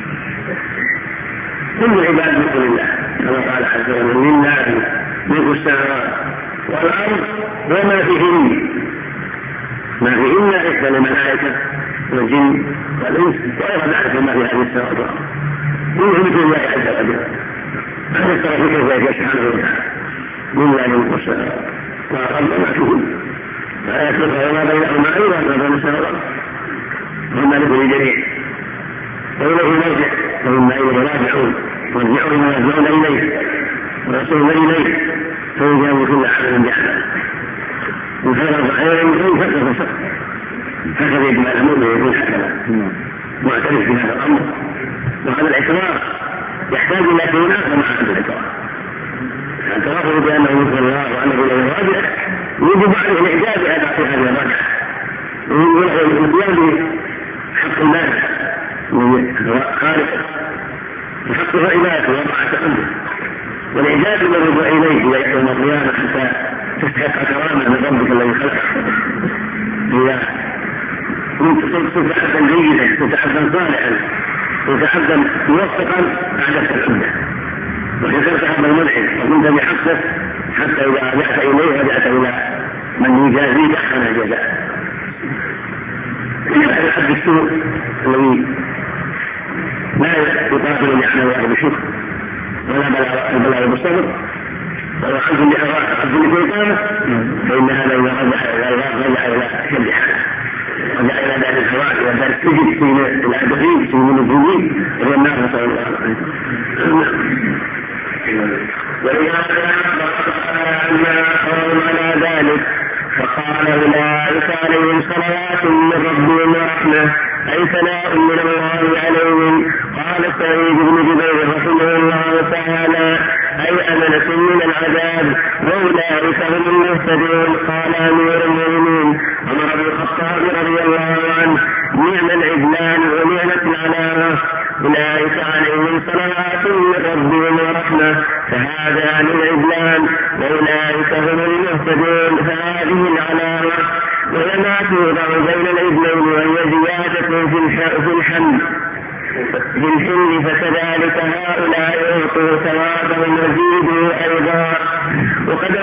كل العباد ملك لله كما قال عز وجل لله ملك السماوات والارض وما فيهن، ما فيهن عدة الملائكة والجن والانس وغير ذلك ما في هذه السماوات والارض كله ملك الله عز وجل. هذا ترى في كيف سبحانه وتعالى لله ملك السماوات والارض وما فيهن لا يخلق وما بينهما ايضا ما بين السماوات والملك للجميع وإليه نرجع وإنا إليه راجعون ونرجعون ويرجعون إليه ورسولنا إليه فيجاوز كل عمل بعمل وفرض خيرا من فكر فسق هكذا يجب على المؤمن يكون حكما معترف بهذا الأمر. وهذا الاعتراف يحتاج إلى شيء آخر مع هذا الاعتراف. اعترافه بأنه يذكر الله وأنه إليه راجع يجب عليه الإعجاب في هذه الرجعة ويقول له الإتيان بحق المال خالق بحق العباد وضعت أمره والإعجاب بالرجوع إليه يوم القيامة حتى تستحق كرامة من ربك الذي خلقك. إذا كنت عبدا جيدا كنت عبدا صالحا كنت عبدا موفقا أعجبت العبد وكسرت عبد المنعم وكنت بحقك حتى إذا رجعت إليه رجعت إلى من يجازيك أحسن الجزاء. الحد السوء الذي لا يقاتل نعمه واحد بشكر ولا البلاء بالصبر ولا حد لإقامة فإن هذا إذا رجع إلى شد حاله رجع إلى دار الحوادث ودار السجن في الأدبين في المنظمين وهي النار نسأل الله عليه. ولهذا أما قوم على ذلك فقال أولئك عليهم صلوات من ربهم ورحمة أي ثناء من الله عليهم. قال سعيد بن جبير رحمه الله تعالى أي أمنة من العذاب وأولئك هم المهتدون. قال أمير المؤمنين عمر بن الخطاب رضي الله عنه نعم العدلان ونعمة العلامة أولئك عليهم صلوات من ربهم ورحمة فهذان العدلان وأولئك هم المهتدون فهذه العلامة. وما توضع بين العدلين وهي زيادة في الحمد فكذلك هؤلاء يعطوا ثوابهم وزيدوا أيضا. وقد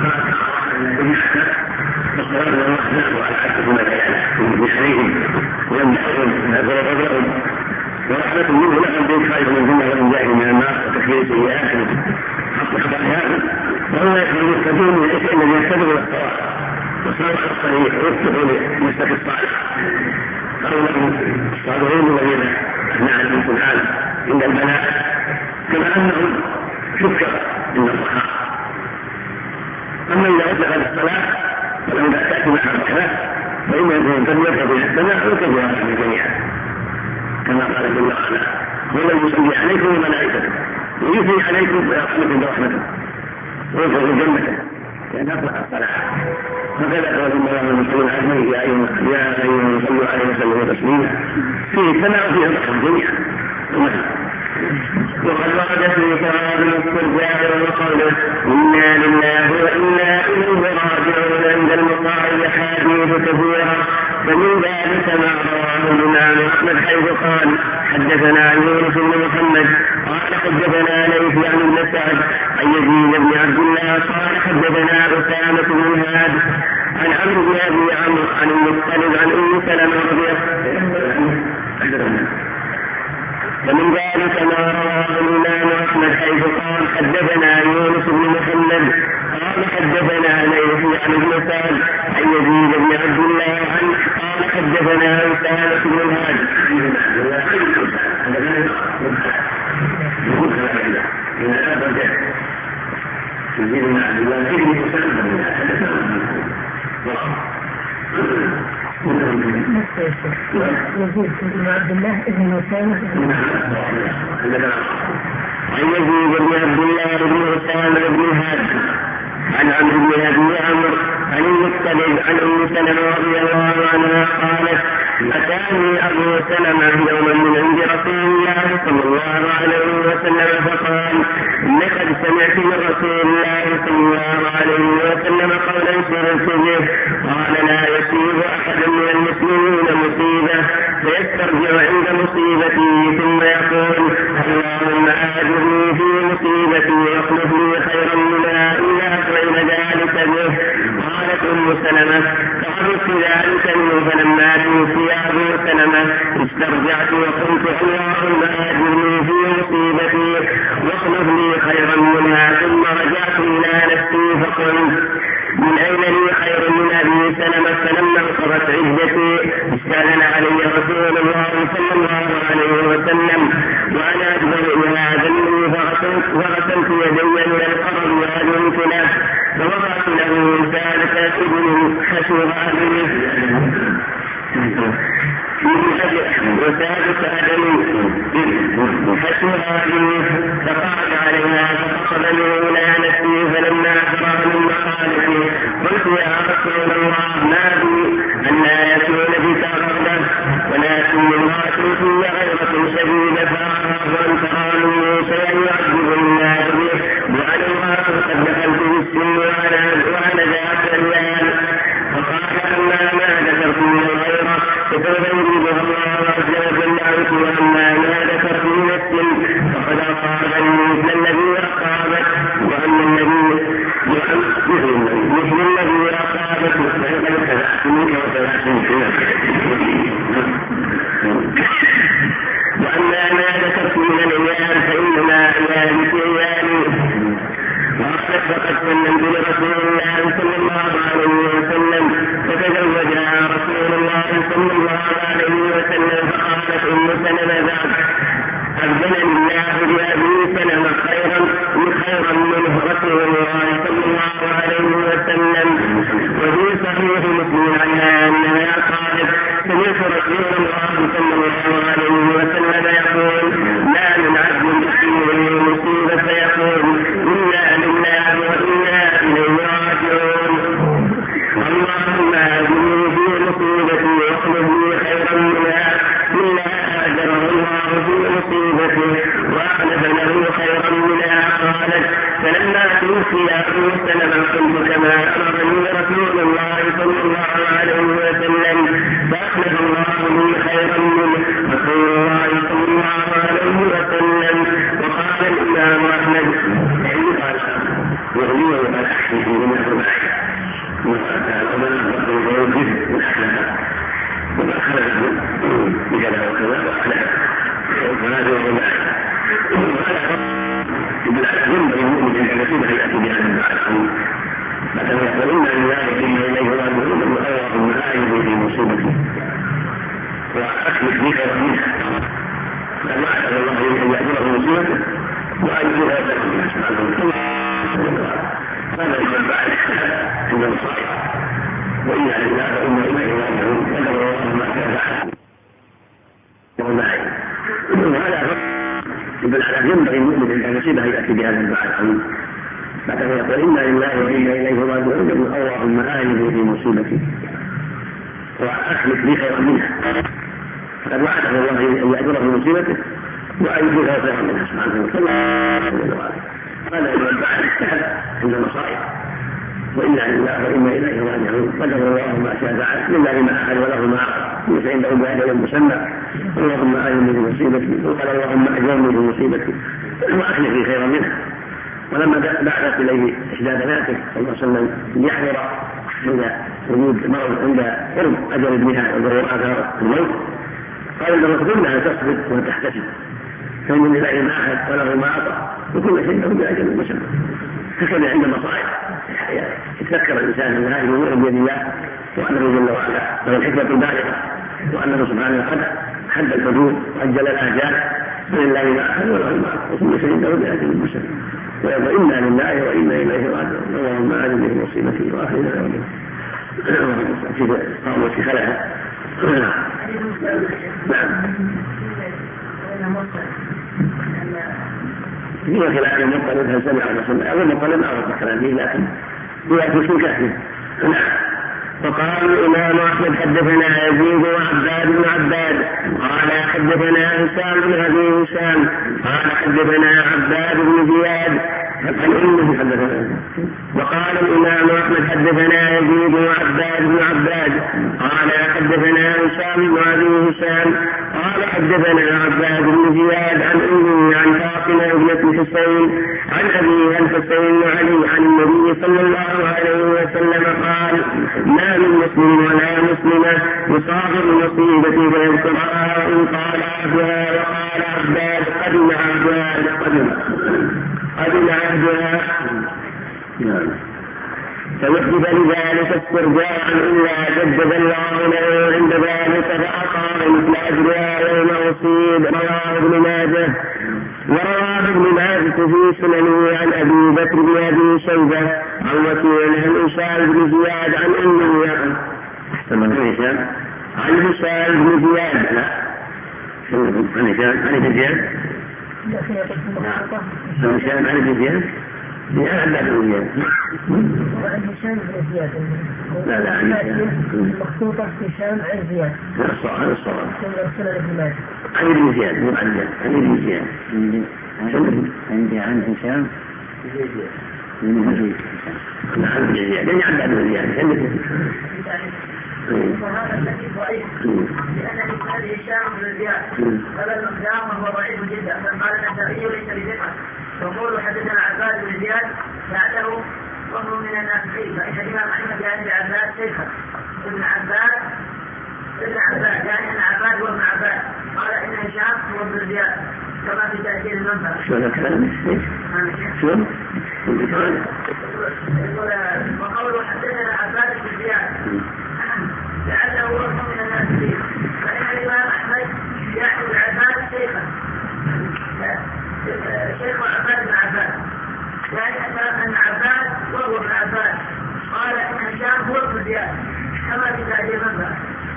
ورحمة منه لهم بين خائف من الجنة والإنجاء من النار وتكفير سيئاتهم حق خطاياهم وهو يستفيد من الشيء الذي يستفيد الصواب والصواب الصحيح ويفتح لمسلك الصالح. قالوا لهم الصالحين الذين نعلم سبحانه عند البلاء كما أنهم شكر عند الصحابة. أما إذا أدخل الصلاة ولم تأتي مع الصلاة فإنه يكون قد يركب إلى السماء ويركب إلى جميعا كما قال جل وعلا هو الذي يصلي عليكم وملائكته ويثني عليكم ويرحمكم برحمته ويدخل جنته لأن أطلق الصلاة. وكذا قال الله المسلمين عليه يا أيها صلوا عليه وسلموا تسليما فيه ثناء وفيه رحمة جميعا. وقد ورد في ثواب الاسترجاع وقوله إنا لله وإنا إليه راجعون عند المطاعم أحاديث كثيرة فمن ذلك ما رواه الإمام أحمد حيث قال حدثنا يونس بن محمد قال حدثنا ليث عن ابن سعد عن يزيد بن عبد الله قال حدثنا أسامة بن هاد عن عمرو بن أبي عمرو عن المطلب عن أم سلمة رضي الله عنها. ومن ذلك ما رواه الإمام أحمد حيث قال حدثنا يونس بن محمد قال حدثنا ليث عن ابن سعد عن يزيد بن عبد الله عنه قال حدثنا أسامة بن هاد يزيد بن عبد الله يزيد بن عبد الله ابن أسامة عن يزيد بن عبد الله بن أسامة بن هاد عن عمرو بن أبي عمرو عن المطلب عن أم سلمة رضي الله عنها قالت أتاني أبو سلمة يوما من عند رسول الله صلى الله عليه وسلم فقال لقد سمعت من رسول الله صلى الله عليه وسلم قولا سرت به قال لا يصيب أحد من المسلمين مصيبة فيسترجع عند مصيبته ثم يقول اللهم آجرني في مصيبتي واخلف لي خيرا منها إلا فعل ذلك به. قالت أم سلمة فعرفت ذلك منه فلما توفي أبو سلمة استرجعت وقلت اللهم آجرني في مصيبتي واخلف لي خيرا منها ثم رجعت إلى نفسي فقلت من أين لي خير من أبي سلمة فلما انقضت عدتي استأذن علي رسول الله صلى الله عليه وسلم وأنا أجبر إلى ذنبي فغسلت يدي من القرب وأذنت له فوضعت له ذلك ابن حشوها وسادس أدمي حشوها فقعد عليها فقصدني إلى نفسي فلما أفرغ من مقالتي قلت يا رسول الله ما بي أن لا يكون بك غضبة ولكن امرأة في غيرة شديدة فأخاف أن ترى مني شيئا يعجب الناس به وأنا الله قد دخلت بالسن وأنا ذات الريال فقال أما ما ذكرت من الغيرة فسوف يريدها الله عز وجل عنك وأما ما ذكرت من السن فقد أصابني مثل الذي أصابت وأن الذي مثل الذي أصابت فقد ابتدأت منك وتبعتني وأما ما ذكرت من العيال فإنما عيالي في عيالي فقد سلمت لرسول الله صلى الله عليه وسلم فتزوجها رسول الله صلى الله عليه وسلم فقالت أم سلمة ذاك أبدلني الله بأبي سلمة خيرا منه رسول الله صلى الله عليه وسلم. وفي صحيح مسلم عنها أنها قالت سمعت رسول الله صلى الله عليه وسلم يقول لا من عبد تصيبه مصيبة فيقول إنا لله وإنا إليه راجعون اللهم أجرني في مصيبتي واخلف لي خيرا منها إلا أجره الله في مصيبته وأخلف له خيرا منها. قالت فلما توفي أبو سلمة قلت كما أمرني رسول الله صلى الله عليه وسلم فأخلف الله لي خيرا منه رسول الله صلى الله عليه وسلم. وقال الإمام أحمد وغنيه وقال أحسن في منه الأحياء ومن أخذ ويوجد الأحياء وما خلقه بكذا وكذا وأخلقه وهذا هو الأحياء ينبغي المؤمن أن يكون هيئته بهذا الدعاء مثلا يقول إنا لله وإنا إليه راجعون اللهم آجرني في مصيبتي وأخلف لي خيرا منها فما أسأل الله أن يأجره مصيبته وأجرها خيرا منها سبحانه وتعالى. هذا يتبع عند المصائب وإنا لله وإنا إليه راجعون قدر الله ما كان وهذا ينبغي المؤمن أن يصيب هيئته بهذا الدعاء العظيم بعدما يقول إنا لله وإنا إليه راجعون يقول اللهم آجرني في مصيبتي وأخلف لي خيرا منها فقد وعده الله أن يأجره في مصيبته وأجرها خيرا منها سبحانه وتعالى. هذا يتبع الاجتهاد عند المصائب وإنا لله وإنا إليه راجعون قدر الله ما شاء فعل لله ما أحد وله ما أعطى ليس عنده بأجل مسمى اللهم آجرني في مصيبتي وقال اللهم أجرني في مصيبتي وأخلف لي خيرا منها. ولما بعثت إليه إحدى بناته صلى الله عليه وسلم ليحضر عند وجود مرض عند قرب أجل ابنها وضرور آثار الموت قال لما أنها تصبر وتحتسب فإن لله ما أحد وله ما أعطى وكل شيء له بأجل مسمى. هكذا عند المصائب يتذكر الإنسان أن هذه الأمور بيد الله وأنه جل وعلا له الحكمة البالغة وأنه سبحانه قد حد الحدود وأجل الآجال فلله ما أحد وله ما أعطى وكل شيء له بأجل مسمى. ويقول إنا لله وإنا إليه راجعون اللهم آجرني في مصيبتي وأخلف لي خيرا في خلعها. نعم في خلاف المطلب هل سمع ولا سمع أو المطلب أعرف كلام فيه لكن يأتي في كهفه. وقال الإمام أحمد حدثنا يزيد وعباد بن عباد قال حدثنا هشام بن أبي هشام قال حدثنا عباد بن زياد وقال الإمام أحمد حدثنا يزيد وعباد بن عباد قال حدثنا هشام بن أبي هشام قال حدثنا عباد بن زياد عن أمه عن فاطمة ابنة الحسين عن أبيها الحسين علي عن النبي صلى الله عليه وسلم قال ما من مسلم ولا مسلمة يصاب بالمصيبة فيذكرها وإن قال عبدها وقال عباد قدم عهدها فيحدث لذلك استرجاعا إلا جدد الله له عند ذلك فأقام مثل أجرها يوم أصيب. رواه ابن ماجه. ورواه ابن ماجه في سننه عن أبي بكر بن أبي شيبة عن وكيع عن هشام بن زياد عن أمه عن هشام بن زياد لا مخطوطة هشام عن زياد. عندي عن هشام وهذا الذي ضعيف لأن إسناد هشام بن زياد هذا المقدام وهو ضعيف جدا. قال النسائي ليس بثقة. وقول حدثنا عباد بن زياد بعده وهو من الناسخين. فإن الإمام أحمد يعني عباد شيخا ابن عباد يعني أن عباد هو ابن عباد. قال إن هشام هو ابن زياد كما في تأثير المنبر. وقول حدثنا عباد بن زياد لعله هو من الناسخين. فإن الإمام أحمد يعني عباد شيخا شيخ عباد بن عباد يعني أن عباد وهو ابن عباد. قال إن هشام هو ابن زياد كما في تأثير المنبر.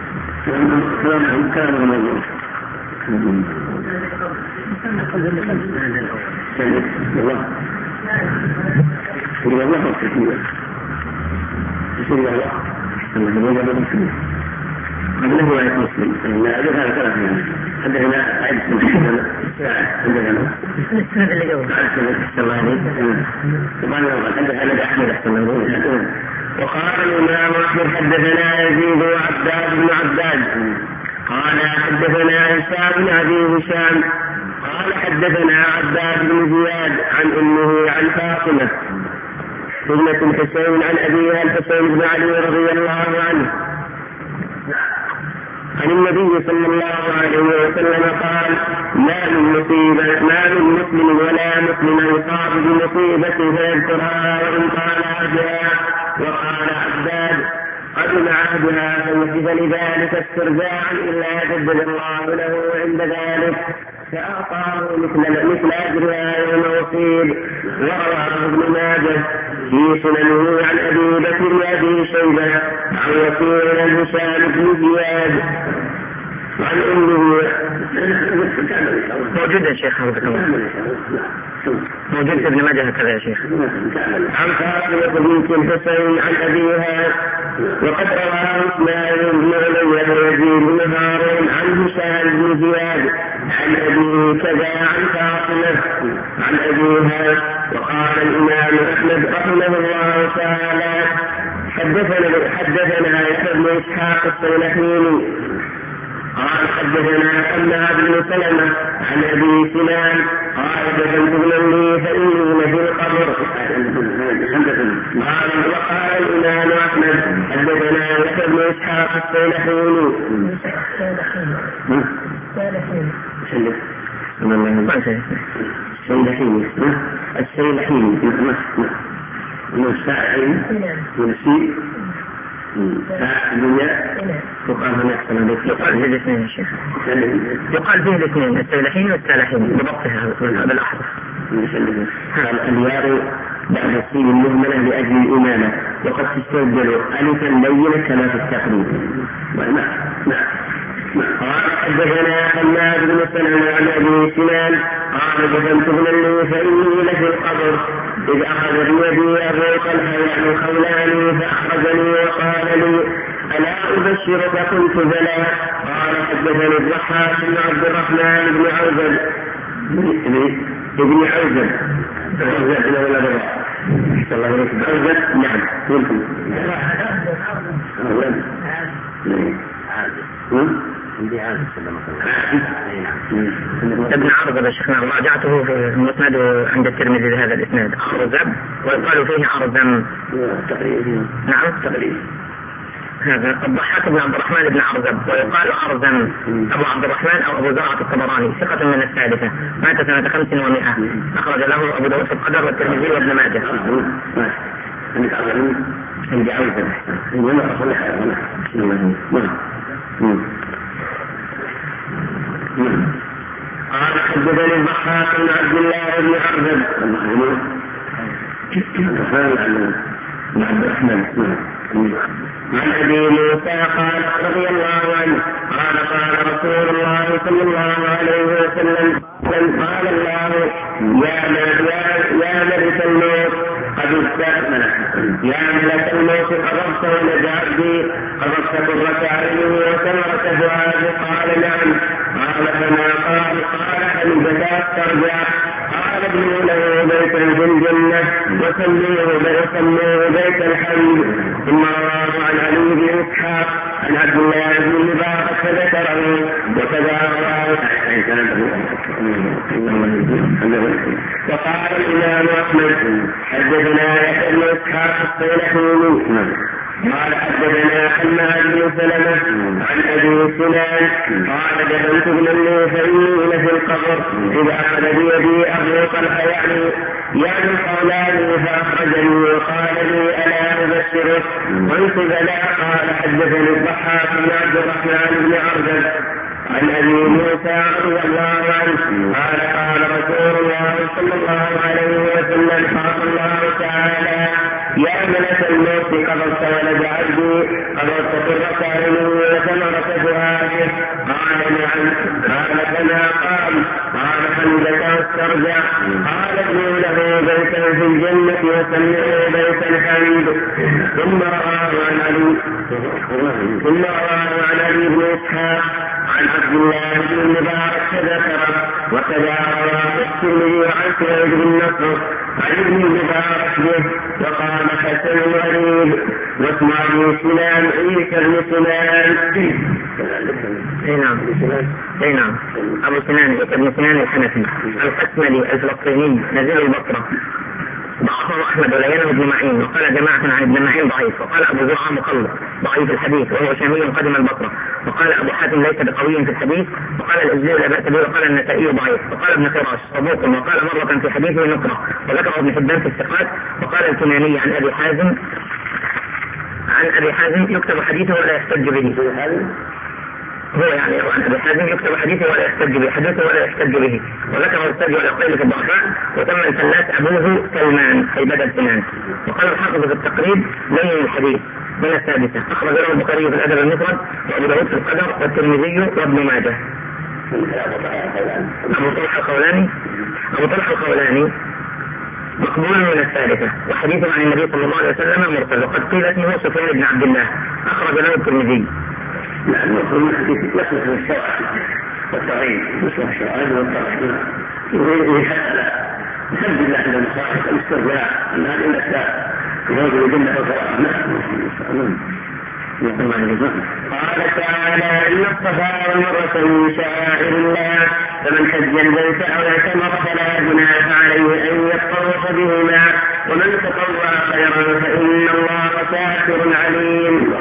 قبله رواية مسلم لا هذا كلام حدثنا عيد عندنا وقال الإمام أحمد حدثنا يزيد وعباد بن عباد قال حدثنا هشام بن أبي هشام قال حدثنا عباد بن زياد عن أمه عن فاطمة ابنة الحسين عن أبيها الحسين بن علي رضي الله عنه عن النبي صلى الله عليه وسلم قال ما من مسلم ولا مسلم يصاب بمصيبة فيذكرها وإن قال عهدها وقال عباد قدم عهدها فيحدث لذلك استرجاعا إلا جدد الله له عند ذلك فأعطاه مثل أجرها يوم أصيب. ورواه ابن ماجه في سننه عن أبي بكر بن أبي شيبة عن وكيع عن هشام بن زياد عن أمه موجود يا شيخ موجود في ابن ماجه هكذا يا شيخ عن فاطمة بنت الحسين عن أبيها. وقد رواه إسماعيل بن علي ويزيد بن هارون عن هشام بن زياد عن أبيه كذا عن فاطمة عن أبيها. وقال الإمام أحمد رحمه الله تعالى حدثنا يحيى بن إسحاق الصيلحيني قال حدثنا حماد بن سلمة عن أبي سنان قال دفنت ابني فإني لفي القبر. وقال الإمام أحمد حدثنا يحيى بن إسحاق الصيلحيني السيلحيني يقال فيه الاثنين يا شيخ يقال فيه الاثنين السيلحين والسالحين بضبطها هذا الأحرف. اليار بعد السين المهملة لأجل الإمامة وقد تستبدل ألفا لينة كما في التقريب. قال حدثنا حماد بن سلمة عن أبي سنان قال دفنت ابني فإني لفي القبر إذ أخذ بيدي أبو طلحة يعني خولاني فأخرجني وقال لي ألا أبشرك؟ قلت بلى. قال حدثني الضحاك بن عبد الرحمن بن عوزل ولا بالراء؟ نعم يمكن. ابن عرض يا شيخنا راجعته في المسند عند الترمذي بهذا الاسناد أرزب ويقال فيه أرزم. نعم تقريبا هذا الضحاك بن عبد الرحمن بن عرزب ويقال أرزم أبو عبد الرحمن أو أبو زرعة الطبراني ثقة من الثالثة مات سنة 500 أخرج له أبو داود في القدر والترمذي وابن ماجه. قال حدثني الضحاك بن عبد الله بن عرزب عن أبي موسى قال رضي الله عنه قال رسول الله صلى الله عليه وسلم قال الله يا ملك الموت قد استأمن يا ملك الموت قبضت ولد عبدي قبضت قرة عينه وثمرة فؤاده قال نعم قال فما قال هل ترجع قال ابنوا له بيتا في الجنة وسموه بيت الحمد. ثم رواه عن علي بن إسحاق عن عبد الله بن المبارك فذكره وكذا رواه. وقال الإمام أحمد حدثنا يحيى بن إسحاق الصيلحوني قال حدثنا حماد بن سلمة عن أبي سنان قال دفنت ابنا لي فإني لفي القبر إذا أخذ بيدي أبو طلحة يعني قولاني فأخرجني وقال لي ألا أبشرك قلت بلى قال حدثني الضحاك بن عبد الرحمن بن عرزب عن أبي موسى رضي الله عنه قال رسول الله صلى الله عليه وسلم قال الله تعالى يا ملك الموت قبضت ولد عبدي قبضت قرة عينه وثمرة فؤاده قال نعم قال فما قال حمدك واسترجع قال ابنوا له بيتا في الجنة وسموه بيت الحمد. ثم رواه عن علي بن إسحاق عن عبد الله بن المبارك فذكره وكذا رواه الترمذي عن سعيد بن نصر عن ابن المبارك به وقال حسن غريب واسم ابي سنان عيسى بن سنان. اي نعم ابو سنان ابن سنان الحنفي القسملي الفلسطيني نزيل البصره ضعفه احمد ولينه ابن معين وقال جماعه عن ابن معين ضعيف وقال ابو زرعه مخلط ضعيف الحديث وهو شامي قدم البصره وقال ابو حاتم ليس بقوي في الحديث وقال الازدي لا باس به وقال النسائي ضعيف وقال ابن فراش صدوق وقال مره في حديثه نكره وذكر ابن حبان في الثقات وقال الكناني عن ابي حازم يكتب حديثه ولا يحتج به. هو يعني عن ابي حازم يكتب حديثه ولا يحتج به حديثه ولا يحتج به وذكر السجل والقيل في الضعفاء وتم الفلاس ابوه سلمان اي بدل سنان. وقال الحافظ في التقريب لين الحديث من السادسة أخرج له البخاري في الأدب المفرد وأبو داود في القدر والترمذي وابن ماجه. أبو طلحة الخولاني مقبول من الثالثة وحديثه عن النبي صلى الله عليه وسلم مرسل وقد قيل اسمه سفيان بن عبد الله أخرج له الترمذي. نعم يقول يصلح للشرع والتغيير يصلح الشرع والتغيير وغيره حتى الحمد لله عند المصائب الاسترجاع أن هذه الأشياء يوجد الجنة قال تعالى إن الصفا والمروة من شعائر الله فمن حج البيت أو اعتمر فلا جناح عليه أن يطوف بهما ومن تطوع خيرا فإن الله شاكر عليم.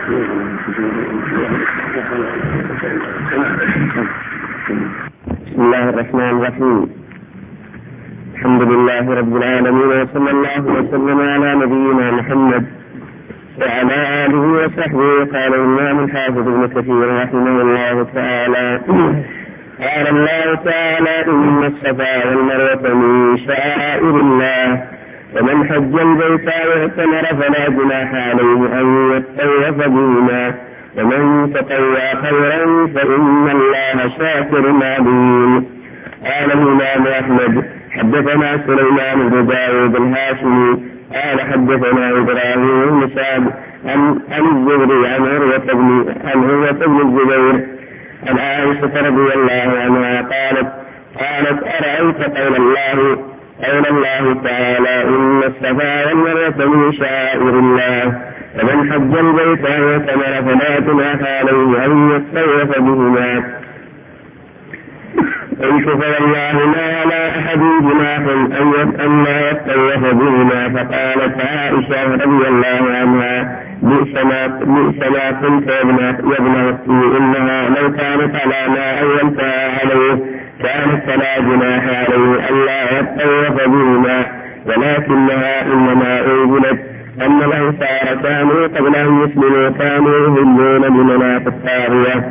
بسم الله الرحمن الرحيم. الحمد لله رب العالمين وصلى الله وسلم على نبينا محمد وعلى آله وصحبه. قال الإمام الحافظ ابن كثير رحمه الله تعالى قال الله تعالى إن الصفا والمروة من شعائر الله فمن حج البيت واعتمر فلا جناح عليه أن يطوف بهما ومن تطوع خيرا فإن الله شاكر عليم. قال الإمام أحمد حدثنا سليمان بن داود الهاشمي قال حدثنا إبراهيم بن سعد عن الزهري عن عروة بن الزبير عن عائشة رضي الله عنها قالت أرأيت قول الله قول الله تعالى إن الصفا والمروة من شعائر الله فمن حج البيت واعتمر فلا جناح عليه أن يطوف بهما. قلت فوالله ما على أحد جناح أن لا يطوف بهما. فقالت عائشة رضي الله عنها بئس ما قلت يا ابن أختي إنها لو كانت على ما أولتها عليه كانت فلا جناح عليه ألا يطوف بهما، ولكنها إنما أنزلت أن الأنصار كانوا قبل أن يسلموا كانوا يهلون بمناط الطاغية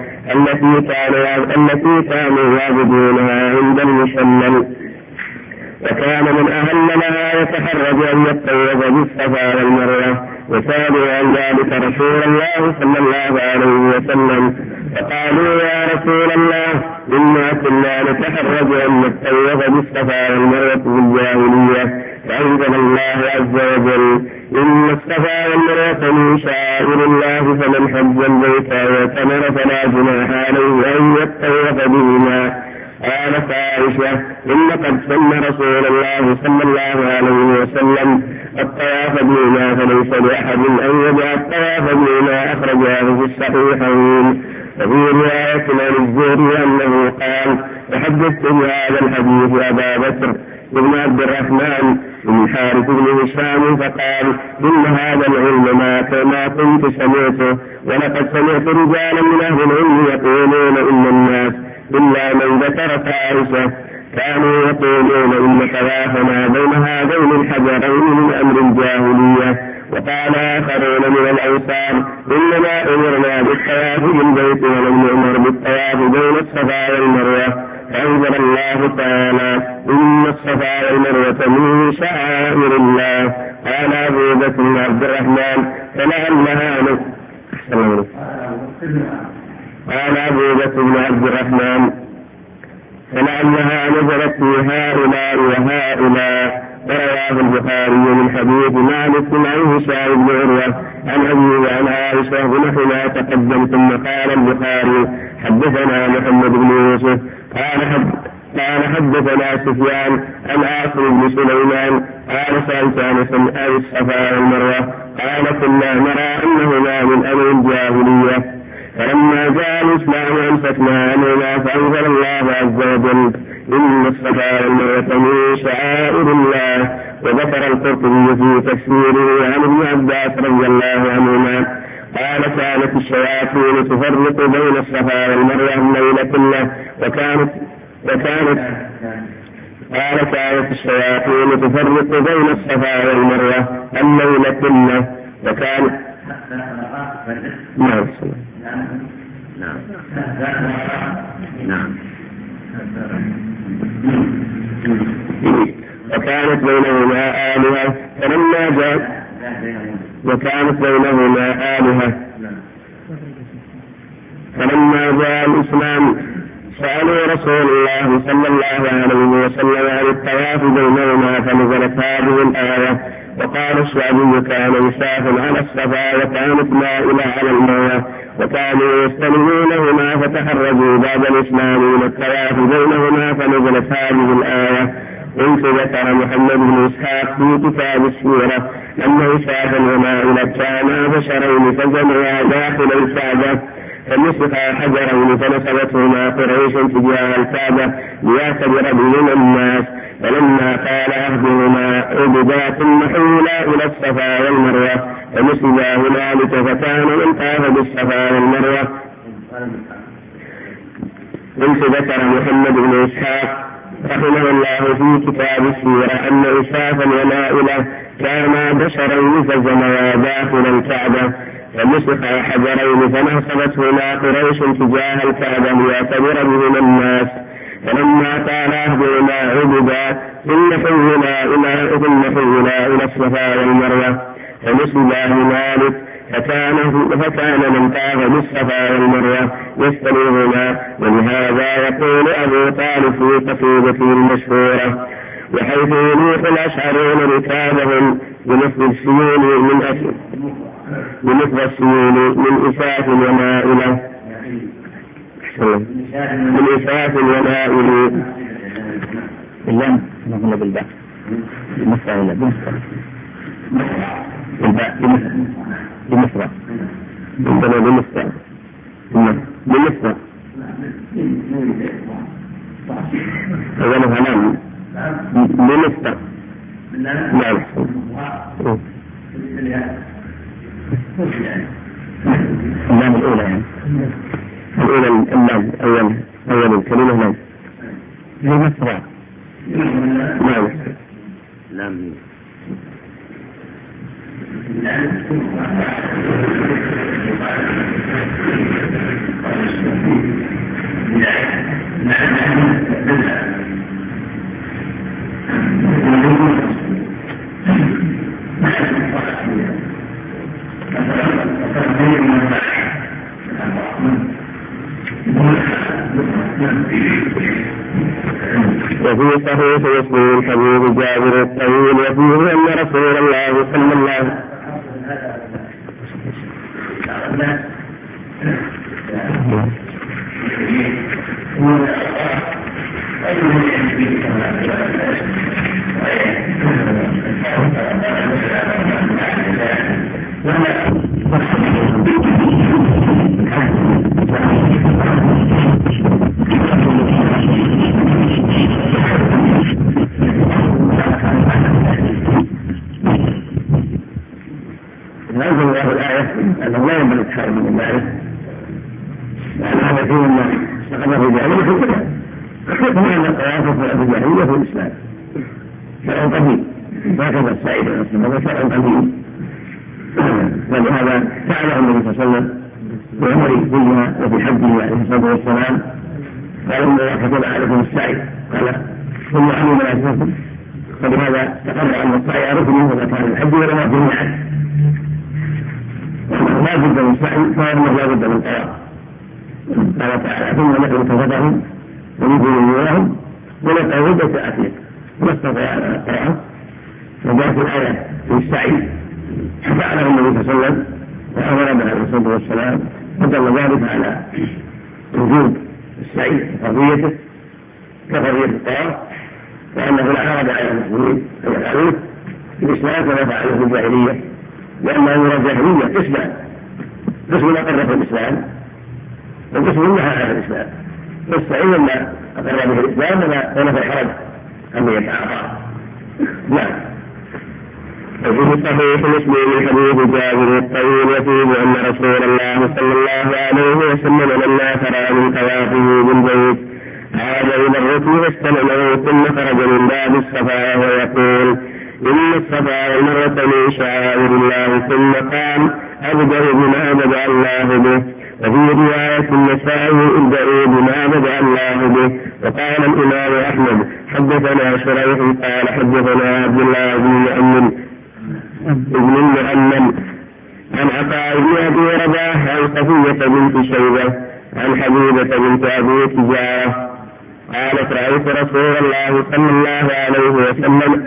التي كانوا يعبدونها عند المشلل، وكان من أهل لها يتحرج أن يطوف بالصفا والمروة، وسألوا عن ذلك رسول الله صلى الله عليه وسلم فقالوا يا رسول الله إنا كنا نتحرج أن نطوف بالصفا والمروة في الجاهلية، فأنزل الله عز وجل إن الصفا والمروة من شعائر الله فمن حج البيت واعتمر فلا جناح عليه أن يطوف بهما. قالت عائشة إن قد سن رسول الله صلى الله عليه وسلم الطواف بهما فليس لأحد أن يدع الطواف بهما، أخرجاه في الصحيحين. وفي رواية عن الزهري أنه قال تحدثت بهذا الحديث أبا بكر بن عبد الرحمن بن الحارث بن هشام فقال إن هذا العلم ما كنت سمعته، ولقد سمعت رجالا من أهل العلم يقولون إن الناس إلا من ذكرت عائشة كانوا يقولون إن طوافنا بين هذين الحجرين من أمر الجاهلية. وقال آخرون من الأنصار إنما أمرنا بالطواف بالبيت ولم نؤمر بالطواف بين الصفا والمروة. فأنزل الله تعالى إن الصفا والمروة من شعائر الله. قال أبو بكر بن عبد الرحمن فلعلها نزلت في هؤلاء وهؤلاء. رواه البخاري من حديث مالك عن هشام بن عروة عن أبيه وعن عائشة بنحو ما تقدم. ثم قال البخاري حدثنا محمد بن يوسف قال حدثنا سفيان عن عاصم بن سليمان قال سألت عن الصفا والمروة قال كنا نرى أنهما من أمر الجاهلية، فلما جاء الإسلام أنفتنا عنهما فأنزل الله عز وجل إن الصفا والمروة من شعائر الله. وذكر القرطبي في تفسيره عن ابن عباس رضي الله عنهما قال كانت الشياطين تفرق بين الصفا والمروة الليل كله كانت الشياطين تفرق بين الصفا والمروة الليل كله وكانت وكانت بينهما آلهة فلما جاء الإسلام سألوا رسول الله صلى الله عليه وسلم عن الطواف بينهما فنزلت هذه الآية. وقال الشعبي كان يسافر على الصفا وكانت مائلة على المروة وكانوا يستلمونهما فتحرجوا بعد الإسلام من الطواف بينهما فنزلت هذه الآية. قلت ذكر محمد بن إسحاق في كتاب السيرة أنه سافر ومائلة كانا بشرين فجمعا داخل الكعبة فنسخا حجرين فنسبتهما قريش تجاه الكعبة ليعتبر بهم الناس. فلما قال أهدهما عبدا ثم حولا إلى الصفا والمروة فنسبا هنالك فكان من طاف بالصفا والمروة. قلت ذكر محمد بن إسحاق رحمه الله في كتاب السيرة أن إسحاقا ومائلة كانا بشرين فزموا داخل الكعبة فنسخا حجرين فنصبتهما قريش تجاه الكعبة ليعتبر بهما الناس. فلما قال أهدهما عبدا ثم حولا إلى الصفا والمروة فنسبا هنالك فكان من طاف بالصفا والمروة يستلمهما. ولهذا يقول أبو طالب في قصيدته المشهورة وحيث يلوح الأشعرون ركابهم بنفذ السيول من إساف ومائلة من إساف ومائل بمصر ولا بمصر؟ الباء بمصر عندنا بمصر بمصر أولا هلام بمصر لا يحصل اللام الأولى يعني الأولى اللام أول الكلمة لام بمصر لا يحصل لام وفي صحيح مسلم الحديث جابر الطويل وفيه أن رسول الله صلى الله عليه أنزل الله الآية أنه لا ينبغي التحرم من المعرفة لأن هذا فيه أن استقر في الجاهلية في الكلام كما أن الطوائف في الجاهلية في الإسلام شرع قديم هكذا السعيد هذا شرع قديم ولهذا فعله النبي صلى الله عليه وسلم في عمره كلها وفي حجه عليه الصلاة والسلام قال إن الله كتب عليكم السعي قال ثم عمل مناسككم فلهذا تقرر أن السعي ركن إذا كان الحج ولا في الحج لا بد من السعي فإنه لا بد من الطواف قال تعالى ثم نحن كفتهم ونبني إياهم ونسأل بيت أتيك ما استطاع الطواف وجاءت الآية في السعي فعله النبي صلى الله عليه وسلم وأمر به عليه الصلاة والسلام فدل ذلك على وجود السعي وقضيته كقضية الطواف وأنه لا عرض على المسلمين أن يفعلوه في الإسلام كما فعلوا في الجاهلية لأنه من الجاهلية قسم أقر في الإسلام والقسم نهى عن الإسلام والسعي لما أقر به الإسلام ولا في الحرج أن يتعاطى نعم. وفي صحيح مسلم حديث جابر الطويل وفيه أن رسول الله صلى الله عليه وسلم لما فرغ من طوافه بالبيت عاد إلى الركن فاستلمه ثم خرج من باب الصفا ويقول إن الصفا والمروة من شعائر الله ثم قال أبدأ بما بدأ الله به. وفي رواية النسائي ابدأوا بما بدأ الله به. وقال الإمام أحمد حدثنا شريح قال حدثنا عبد الله بن مؤمن ابن المؤمن عن عطاء بن أبي رباح عن صفية بنت شيبة عن حبيبة بنت أبي تجارة قالت رأيت رسول الله صلى الله عليه وسلم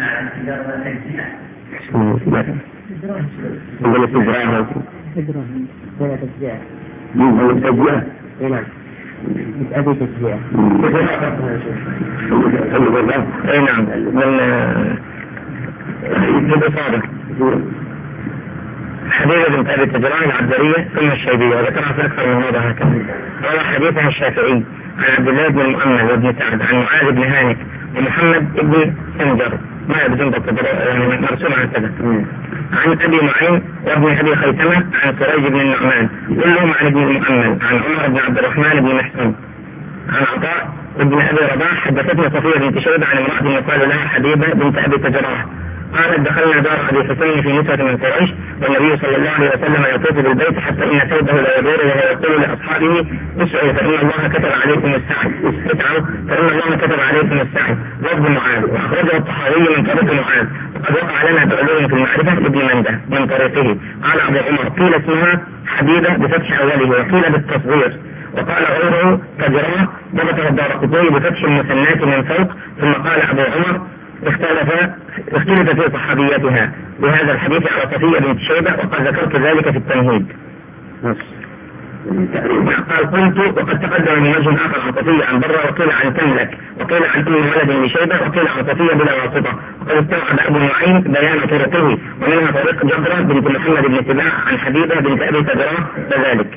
حديث بنت أبي تجران العبدرية ثم الشيبية وذكرها في أكثر من هذا هكذا. روى حديثها الشافعي عن عبد الله بن المؤمن وابن سعد عن معاذ بن هانك ومحمد بن سنجر ما يبدون يعني مرسوم عن كذا عن أبي معين وابن أبي خيثمة عن سريج بن النعمان كلهم عن ابن المؤمن عن عمر بن عبد الرحمن بن محسن عن عطاء ابن أبي رباح حدثتنا صفية بنت شيبة عن امرأة يقال لها حبيبة بنت أبي تجراه قالت دخلنا دار أبي حسين في نسوة من قريش والنبي صلى الله عليه وسلم يطوف بالبيت حتى إن ثوبه لا يدور وهو يقول لأصحابه اسعوا فإن الله كتب عليكم السعي اسعوا فإن الله كتب عليكم السعي وابن معاذ. وأخرجه الطحاوي من طريق معاذ وقد وقع لنا بعلوم في المعرفة ابن منده من طريقه. قال أبو عمر قيل اسمها حبيبة بفتح أوله وقيل بالتصغير وقال غيره تجراه ضبطه الدارقطني بفتح المثنات من فوق. ثم قال أبو عمر اختلف في صحابيتها بهذا الحديث على صفية بنت شيبة وقد ذكرت ذلك في التمهيد. قال قلت وقد تقدم من وجه آخر عطفية عن برة وقيل عن تملك وقيل عن كل ولد لشيبة وقيل عطفية بلا واسطة وقد استوعب أبو نعيم بيان طرقه ومنها طريق جبرة بنت محمد بن سباع عن حبيبة بنت أبي تدراه كذلك.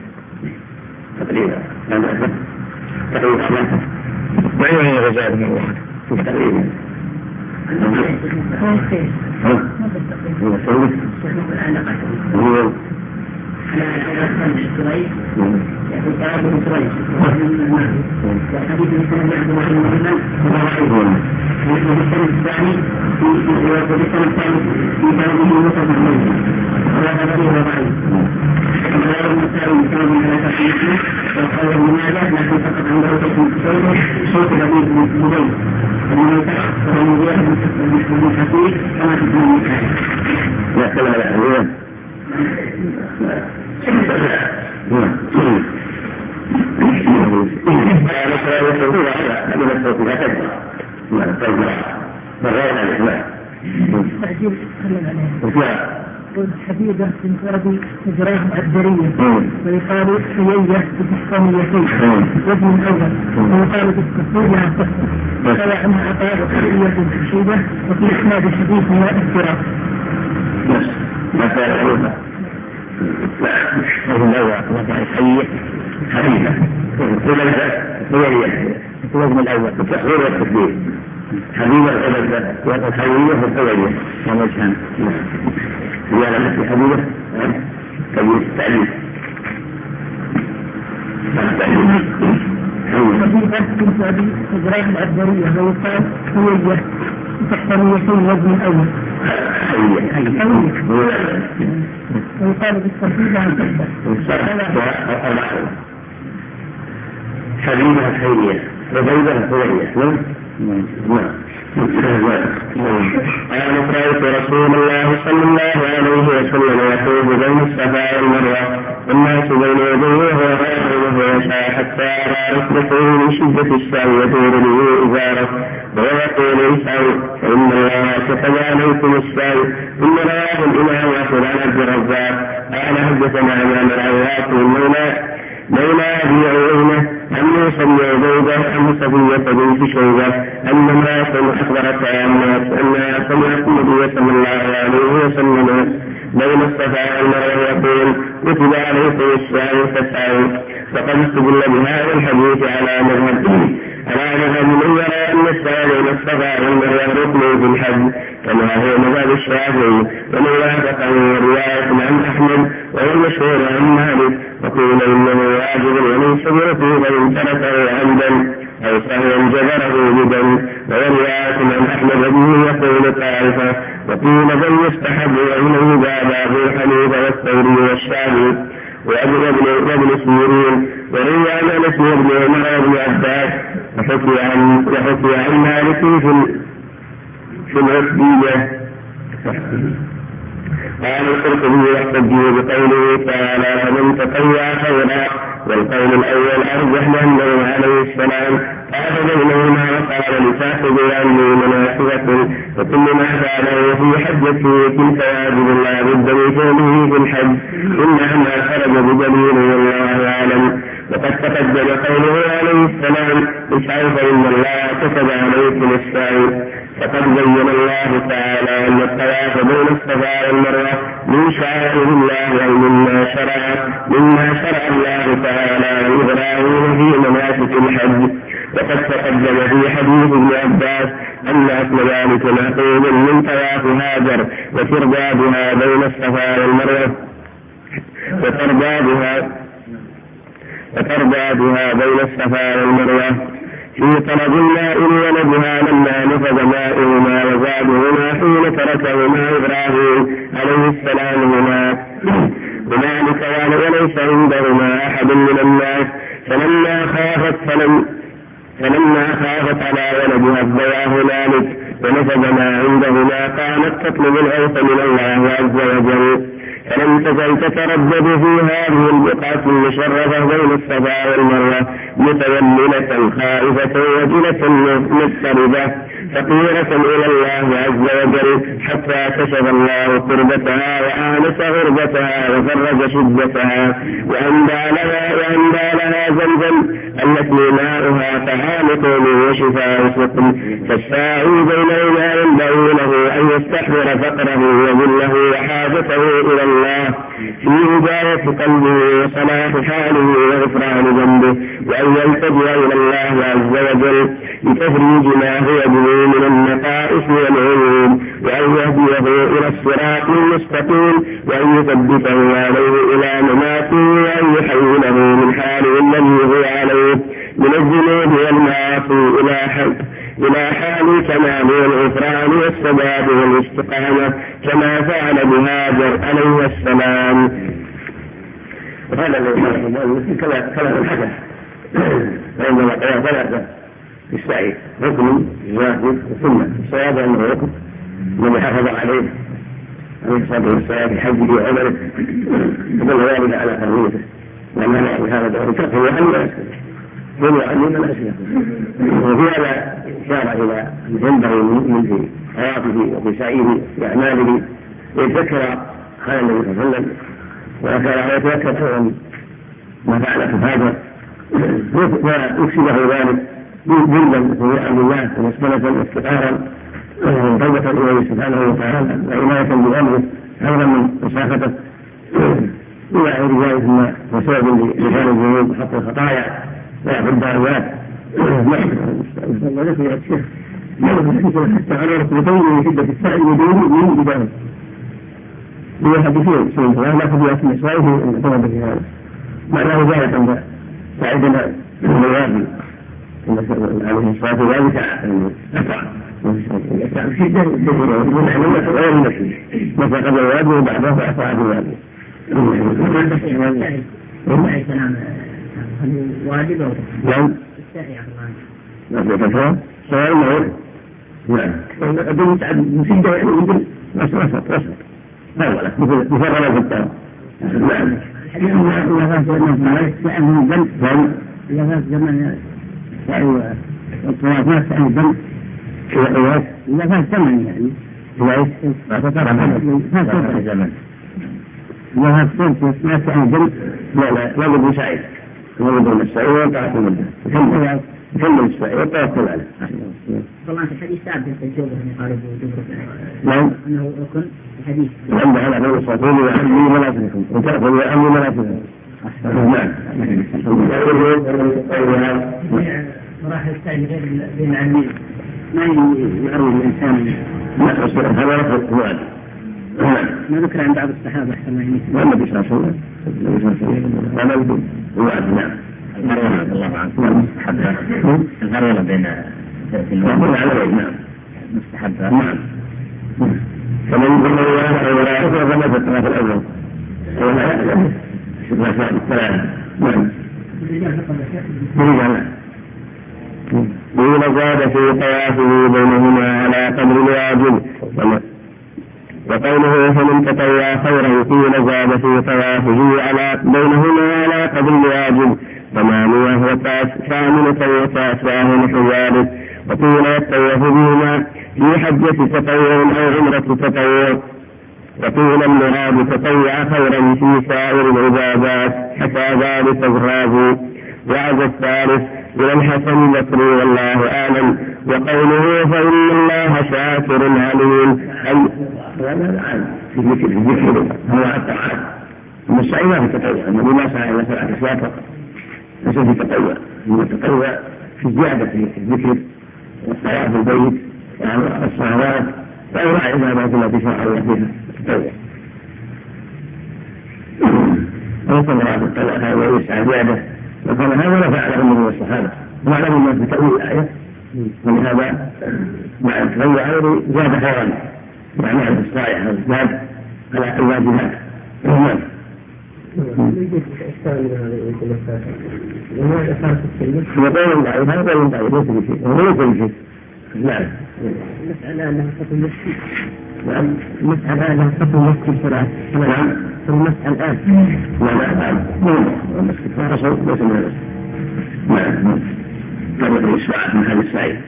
ما هي من الرجال من الله يقول تعالى بن سريج حديث مثل عبد الله بن محمد والسنة الثاني في كلامه مصطفى الموت وهذا غير ضعيف وغير المسائل بسبب على تحقيقه وقال ابن ماجه لكن فقط عنده صوت لبيب بن زبيد المنكر وهو مبيع بن حفيظ كما في ابن مكان لا كلام الأهلية حبيبة بنت أبي تدراه العبدرية ويقال حيية بتحصانيتين وابن الأول ويقال بالتفصيل عن تفصيل قال عنها عطاء وحيية حبيبة وفي إسناد الحديث من الافتراء. حبيبة الوزن الأول التحوير والتكبير حبيبة الأبد والحوية والحوية ومجهن ريالة مثل حبيبة كبير التعليم حبيبة بنت أبي تدراه العبدرية ويقال حيية بتحصانيتين وزن الأول ويقال بالترتيب عن حبيبة الحيية وبيضة الحوية قال رأيت رسول الله صلى الله عليه وسلم يطوف بين الصفا والمروة والناس بين يديه وهو راكع وهو يسعى حتى أرى ركبته من شدة السعي يدور به إزاره ويقول اسعوا فإن الله كتب عليكم السعي ثم رواه الإمام أحمد عن عبد الرزاق قال حدثنا عن العواق مولى أبي عيينة عن موسى بن عبيدة عن صفية بنت شيبة أن امرأة أخبرتها أنها سمعت النبي صلى الله عليه وسلم بين الصفا والمروة يقول كتب عليكم السعي فاسعوا فقد استدل بهذا الحديث على مذهب من يرى أن السعي بين الصفا والمروة ركن في الحج كما هو مذهب الشافعي ومن وافقه رواية عن أحمد وهو المشهور عن مالك وقيل إنه واجب وليس بركوب إن تركه عمدا أو سهوا جبره بدم ورواية عن أحمد بن يقول طائفة وقيل بل يستحب وإنه ذهب أبو حنيفة والثوري والشافعي وابن سيرين وروي عن أنس بن عمر بن عباس وحكي عن مالك في العقدية. قال القرطبي يحتج بقوله تعالى فمن تطوع خيرا والقول الأول أرجح لأنه عليه السلام قال بينهما وقال لصاحبه عني مناسبة وكل ما فعله في حجته تلك واجب لا بد من فعله في الحج إلا ما خرج بدليل والله أعلم. وقد تقدم قوله عليه السلام اسعوا فإن الله كتب عليكم السعي. فقد بين الله تعالى أن الطواف بين الصفا والمروة من شعائر الله أو مما شرع الله تعالى لإبراهيم في مناسك الحج. وقد تقدم في حديث ابن عباس أن أصل ذلك مأخوذ من طواف هاجر وتردادها بين الصفا والمروة وتردادها بين الصفا والمروة في طلب الماء ولدها لما نفذ ماؤهما وزادهما حين تركهما إبراهيم عليه السلام هناك هنالك وليس عندهما أحد من الناس فلما خافت على ولدها الضياء هنالك ونفذ ما عندهما كانت تطلب الغوث من الله عز وجل فلم تزل تتردد في هذه البقعة المشرفة بين الصفا والمروة متوللة خائفة وجلة مضطربة فقيرة إلى الله عز وجل حتى كشف الله كربتها وآنس غربتها وفرج شدتها وأندى لها زمزم التي ماؤها طعام قوم وشفاء سقم. فالساعي بينهما ينبغي له أن يستحضر فقره وذله وحاجته إلى الله في هداية قلبه وصلاح حاله وغفران ذنبه، وأن يلتجئ إلى الله عز وجل لتفريج ما هو به من النقائص والعيوب، وأن يهديه إلى الصراط المستقيم، وأن يثبته عليه إلى مماته، وأن يحوله من حاله الذي هو عليه من الذنوب والمعاصي إلى حال كمال الغفران والسداد والاستقامة كما فعل بهاجر عليه السلام. وهذا الذي كلام الحدث فإنما قال ثلاثة في السعي ركن واجب وسنة. الصواب أنه ركن من حافظ عليه الصلاة والسلام في حجه وعمله يدل ذلك على تربيته وأنه بهذا دور كفر وأن ينعم من أسلم. وفي هذا إشارة إلى ينبغي المؤمن في حياته وفي سعيه في أعماله يتذكر قال النبي صلى الله عليه وسلم وكان يتذكر أيضا ما فعل هاجر ويكسبه ذلك جلدا في نعم الله ومسكنة وافتقارا توبة إليه سبحانه وتعالى وعناية بأمره أيضا من مسافته إلى غير ذلك ثم وسبب لسان الذنوب وحط الخطايا ويعبد الدعوات. ولكن يا الشيخ حتى على ركبتين من شدة السعي ودونه من بداية ليحدثون سنة لا نأخذ بأسم إسرائيل أن نتوب في هذا معناه ذلك عند سعيدنا الوادي عليه الصلاة والسلام أسرع شدة غير المسيح مثل قبل الوادي وبعده فأسرع بالوادي. واجب أو نعم نعم سواء المعروف نعم أدل متعد مسيدة ويقول وسط هذا مثل غلا في التام نعم إذا فات من الذنب إذا فات زمن الطواف ما تسأل الذنب إذا فات زمن يعني ما تترى هذا زمن إذا فات ما تسأل الذنب لا بد مساعد ونظر السعي وطاعة المدة كمل السعي وتوكل عليه. طبعا في الحديث ثابت التوبة من قارب وجبر نعم أنه ركن الحديث وعند على بين الصلاة وعلمي مناسككم وتأخذ وعلمي مناسككم. نعم مراحل السعي غير بين العلمين ما يعرض الإنسان هذا رفض الوعد. ما ذكر عن بعض الصحابة والنبي صلى الله عليه وسلم ولا يدوم الوعد. نعم الله عنه مستحبة الغريضة بين نعم مستحبة نعم فمن يقول الله ولا يكفر فما في الطرف الأول ولا شبه الثلاثة. نعم قيل زاد في طوافه بينهما على قدر الواجب. وقوله فمن تطوع خيرا قيل زاد في طوافه بينهما على قدر الواجب 8 وتاسعة نحو ذلك. وقيل يتطوف بهما في حجة تطوع أو عمرة تطوع. وقيل المراد تطوع خيرا في سائر العبادات حتى ذلك الرازي. وعز الثالث إلى الحسن البصري والله أعلم. وقوله فإن الله شاكر عليم في الذكر هو الطاعات والسعي ما في تطوع. النبي ما سعى إلى 7 أشياء فقط ليس في تطوع. التطوع في زيادة في الذكر والصلاة في البيت والصلوات وأنواع العبادات التي شرع الله فيها التطوع. وليس مراد التطوع هذا يسعى زيادة وكان هذا لا فعله النبي والصحابة وعلم الناس بتأويل الآية ولهذا مع التطوع هذا زاد خيرا معناه الصالح والزاد على الواجبات. نعم وقول ضعيف هذا قول ضعيف ليس بشيء وليس بشيء. نعم المسألة أنها خطو المسجد. نعم المسألة أنها خطو المسجد صلاة. نعم المسألة الآن لا المسجد ما رسول ليس من المسجد. نعم طريق الإصلاح من هذا السعيد.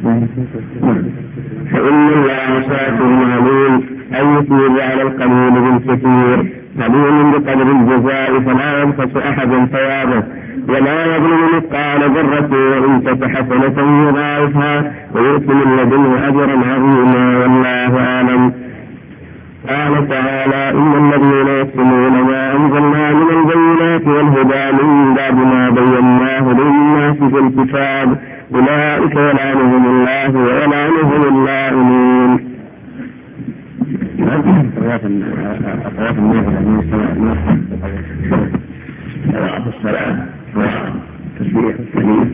فإن الله شاكر عليم أن يثيب على القليل بالكثير، عليم بقدر الجزاء فلا ينقص أحدا ثوابه، ولا يظلم مثقال ذرة وإن تك حسنة يضاعفها ويؤتي من لدنه أجرا عظيما، والله أعلم. قال تعالى: إن الذين يكتمون ما أنزلنا من البينات والهدى من بعد ما بيناه للناس في الكتاب أولئك يلعنهم الله ويلعنهم اللاعنون. أطراف الناس وضعف الصلاة وتسبيح السليم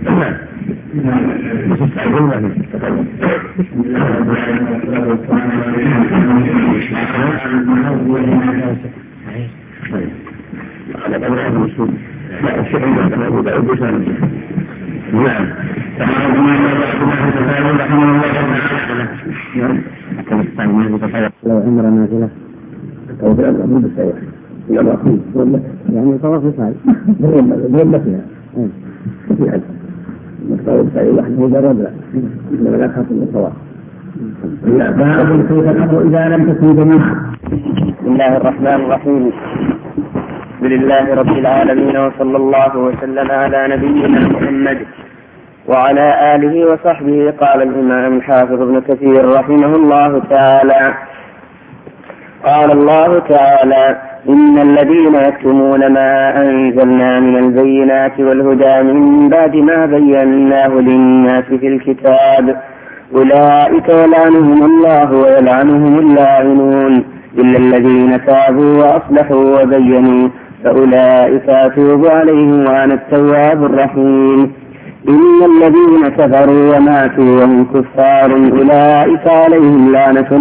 على قدر المسلم لا الشيء عندما أبو داود بسان. نعم تعالى ما الله تعالى رحمه الله تعالى لو عمر نازلة أو في الأمر بالسيئة يلا يعني طواف يفعل ضرب فيها في حد مختار السعي وحده جرب لا إنما لا خاص بالطواف. لا باب كيف الأمر إذا لم تكن جميعا. بسم الله الرحمن الرحيم. الحمد لله رب العالمين، وصلى الله وسلم على نبينا محمد وعلى آله وصحبه. قال الإمام الحافظ ابن كثير رحمه الله تعالى: قال الله تعالى: إن الذين يكتمون ما أنزلنا من البينات والهدى من بعد ما بيناه للناس في الكتاب أولئك يلعنهم الله ويلعنهم اللاعنون إلا الذين تابوا وأصلحوا وبينوا فأولئك أتوب عليهم وأنا التواب الرحيم. إن الذين كفروا وماتوا وهم كفار أولئك عليهم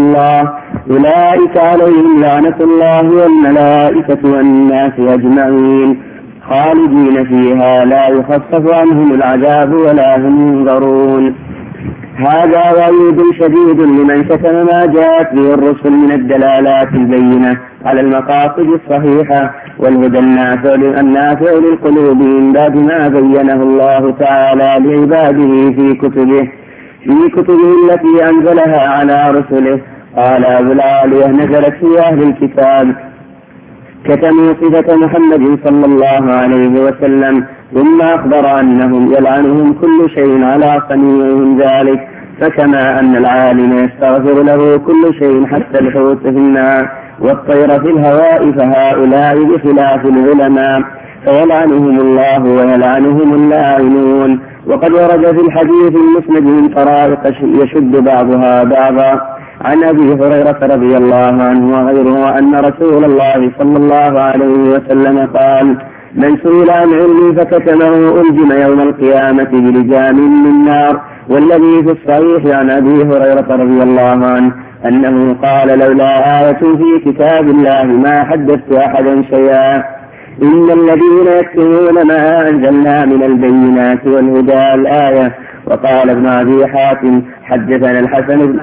لعنة الله والملائكة والناس أجمعين خالدين فيها لا يخفف عنهم العذاب ولا هم ينظرون. هذا وعيد شديد لمن كتم ما جاءت به الرسل من الدلالات البينة على المقاصد الصحيحة والهدى النافع للقلوب من بعد ما بينه الله تعالى لعباده في كتبه التي أنزلها على رسله. قال أبو العالية: نزلت في أهل الكتاب كتموا صفة محمد صلى الله عليه وسلم، ثم أخبر أنهم يلعنهم كل شيء على صنيعهم ذلك، فكما أن العالم يستغفر له كل شيء حتى الحوت في الماء والطير في الهواء، فهؤلاء بخلاف العلماء فيلعنهم الله ويلعنهم اللاعنون. وقد ورد في الحديث المسند من طرائق يشد بعضها بعضا عن أبي هريرة رضي الله عنه وغيره أن رسول الله صلى الله عليه وسلم قال: من سئل عن علمي فكتمه ألجم يوم القيامة بلجام من نار. والذي في الصحيح عن أبي هريرة رضي الله عنه أنه قال: لولا آية في كتاب الله ما حدثت أحدا شيئا. إن الذين يكتمون ما أنزلنا من البينات والهدى الآية. وقال ابن أبي حاتم: حدثنا الحسن.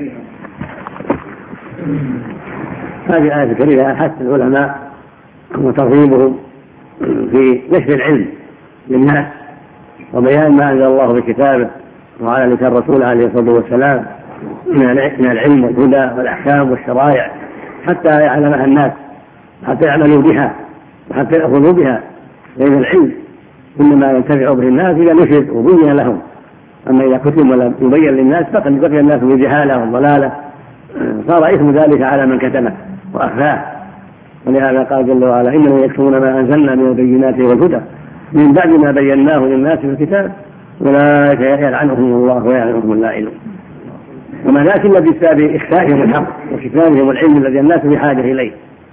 هذه آية كريمة حث العلماء وترغيبهم في نشر العلم للناس وبيان ما أنزل الله بكتابه وعلى لسان الرسول عليه الصلاة والسلام من العلم والهدى والأحكام والشرائع حتى يعلمها الناس، حتى يعملوا بها وحتى يأخذوا بها، لأن العلم إنما ينتفع به الناس إذا نشر وبين لهم. أما إذا كتب ولم يبين للناس فقد بقي الناس بالجهالة والضلالة، صار إثم ذلك على من كتمه وأخفاه. ولهذا قال جل وعلا: إنهم يكتمون ما أنزلنا من البينات والهدى من بعد ما بيناه للناس في الكتاب أولئك يلعنهم الله ويلعنهم اللاعنون. وما ذاك إلا بسبب إخفائهم الحق وكتمانهم العلم الذي الناس بحاجة إليه.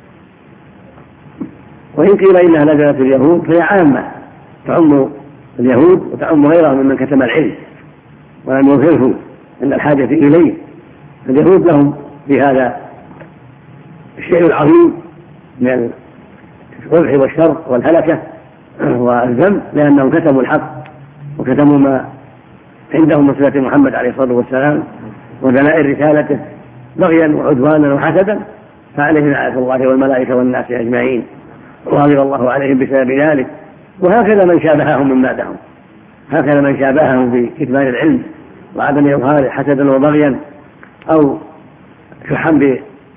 وإن قيل إنها نزلت اليهود فهي عامة تعم اليهود وتعم غيرهم ممن كتم العلم ولم يظهره عند الحاجة إليه. اليهود لهم في هذا الشيء العظيم من القبح والشر والهلكة والذنب، لأنهم كتموا الحق وكتموا ما عندهم من صفة محمد عليه الصلاة والسلام ودلائل رسالته بغيا وعدوانا وحسدا، فعليهم لعنة الله والملائكة والناس أجمعين وغضب الله عليهم بسبب ذلك. وهكذا من شابههم من بعدهم هكذا من شابههم في كتمان العلم وعدم إظهاره حسدا وبغيا أو شحا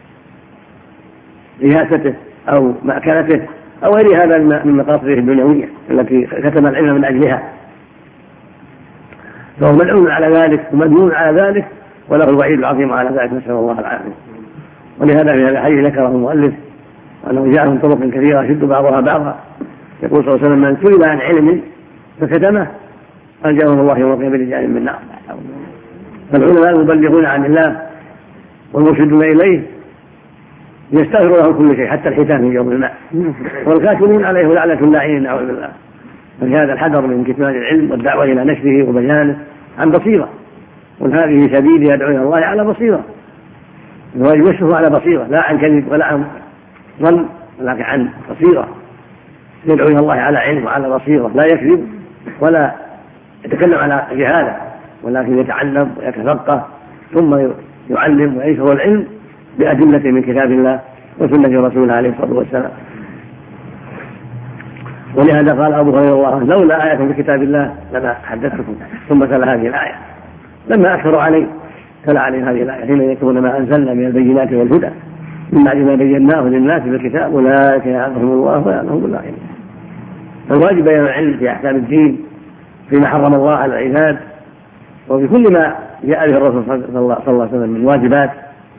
برياسته أو مأكلته أو غير هذا من مقاصده الدنيوية التي كتم العلم من أجلها، فهو ملعون على ذلك ومذموم على ذلك وله الوعيد العظيم على ذلك، نسأل الله العافية. ولهذا في هذا الحديث ذكره المؤلف أنه جاء من طرق كثيرة يشد بعضها بعضا، يقول صلى الله عليه وسلم من سئل عن علم فكتمه أنجاه الله يوم القيامة برجال من النار. فالعلماء المبلغون عن الله والمرشدون إليه يستغفر لهم كل شيء حتى الحيتان في يوم الماء، والكاتمون عليه لعنة اللاعنين نعوذ بالله. فلهذا الحذر من كتمان العلم والدعوة إلى نشره وبيانه عن بصيرة، وهذه سبيل يدعو إلى الله على بصيرة، الواجب يشره على بصيرة لا عن كذب ولا عن ظن ولكن عن بصيرة، يدعو إلى الله على علم وعلى بصيرة، لا يكذب ولا يتكلم على جهالة، ولكن يتعلم ويتفقه ثم يعلم وينشر العلم بأدلة من كتاب الله وسنة رسوله عليه الصلاة والسلام. ولهذا قال أبو هريرة الله عنه لولا آية في كتاب الله لما حدثتكم، ثم تلا هذه الآية لما أكثروا عليه تلا عليه هذه الآية حين يكتبون ما أنزلنا من البينات والهدى من بعد ما بيناه للناس في الكتاب أولئك يعلمهم الله ويعلمهم الله. فالواجب بيان العلم في أحكام الدين فيما حرم الله على العباد وفي كل ما جاء به الرسول صلى الله عليه وسلم من واجبات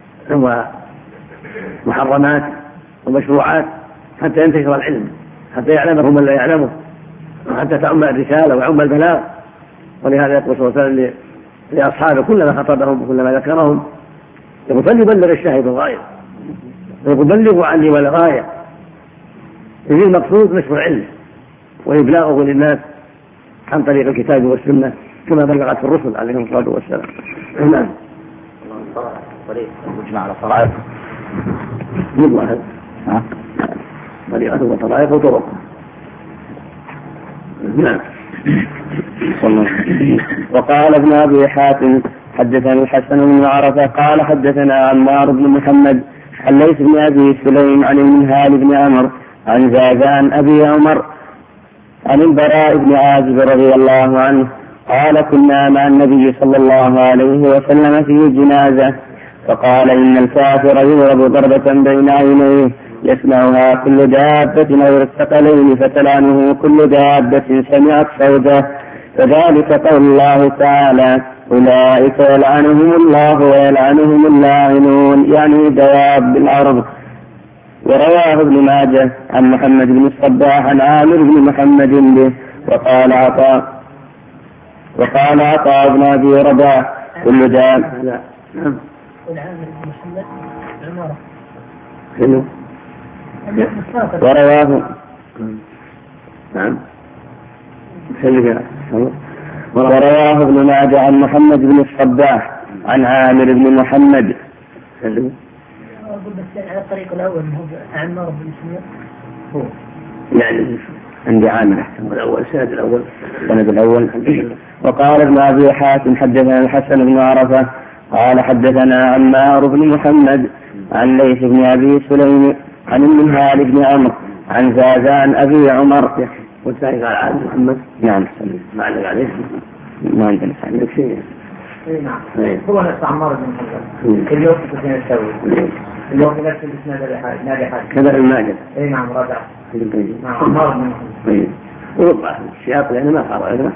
ومحرمات ومشروعات حتى ينتشر العلم، حتى يعلمه من لا يعلمه، وحتى تعم الرسالة وعم البلاغ. ولهذا يقول صلى الله عليه وسلم لأصحابه كلما خطبهم وكلما ذكرهم يقول فليبلغ الشاهد الغائب، يقول بلغوا عني والغاية، إذ المقصود نشر العلم وإبلاغه للناس عن طريق الكتاب والسنة كما بلغت الرسل عليهم الصلاة والسلام. نعم. المجمع على طرائق واحد طريقة وطرائق وطرق. نعم. وقال ابن أبي حاتم حدثنا الحسن بن عرفة قال حدثنا عمار بن محمد عن ليث بن أبي سليم عن المنهال بن عمرو عن زاذان أبي عمر عن البراء بن عازب رضي الله عنه قال كنا مع النبي صلى الله عليه وسلم في جنازة فقال إن الكافر يضرب ضربة بين عينيه يسمعها كل دابة أو الثقلين فتلعنه كل دابة سمعت صوته، فذلك قول الله تعالى أولئك يلعنهم الله ويلعنهم اللاعنون، يعني دواب الأرض. ورواه ابن ماجه عن محمد بن الصباح عن عامر بن محمد به وقال عطاء بن أبي رباح كل داب ورواه ابن ماجه عن محمد بن الصباح عن عامر بن محمد. على الطريق الأول هو عمار بن سمير هو يعني عندي عامر الأول سند الأول. وقال ابن أبي حاتم حدثنا الحسن بن عرفة قال حدثنا عمار بن محمد عن ليث بن أبي سليم عن المنهال بن عمرو عن زاذان أبي عمر. والثاني قال عن محمد. نعم. ما علق عليه ما عندنا شيء. نعم. هو نفس عمار بن محمد اليوم في السوي اليوم في نفس الاسناد نادي حاج كذا الماجد. اي نعم رجع. نعم عمار بن محمد. وربع السياق لأنه ما قرأ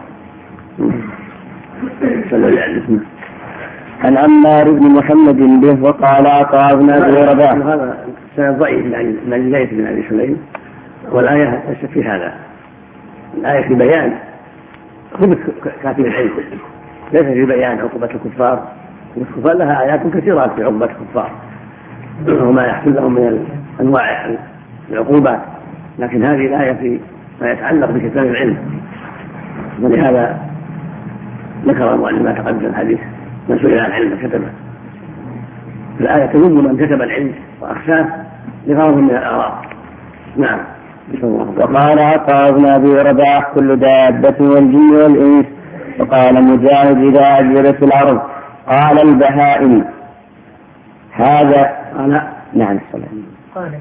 عن عمار بن محمد به وقال عطاء بن أبي رباح. هذا سند ضعيف من ليث بن أبي سليم، والآية ليست في هذا، الآية في بيان خبث كاتب العلم، ليس في بيان عقوبة الكفار. الكفار لها آيات كثيرة في عقوبة الكفار وما يحصل لهم من أنواع العقوبات، لكن هذه الآية في ما يتعلق بكتاب العلم، ولهذا ذكر المؤلف ما تقدم الحديث من سئل عن علم كتبه. الآية تذم من كتب العلم وأخشاه لغرض من الأعراض. نعم. وقال عطاء بن أبي رباح كل دابة والجن والإنس. وقال مجاهد إذا أجلت الأرض. قال البهائم هذا قال نعم قال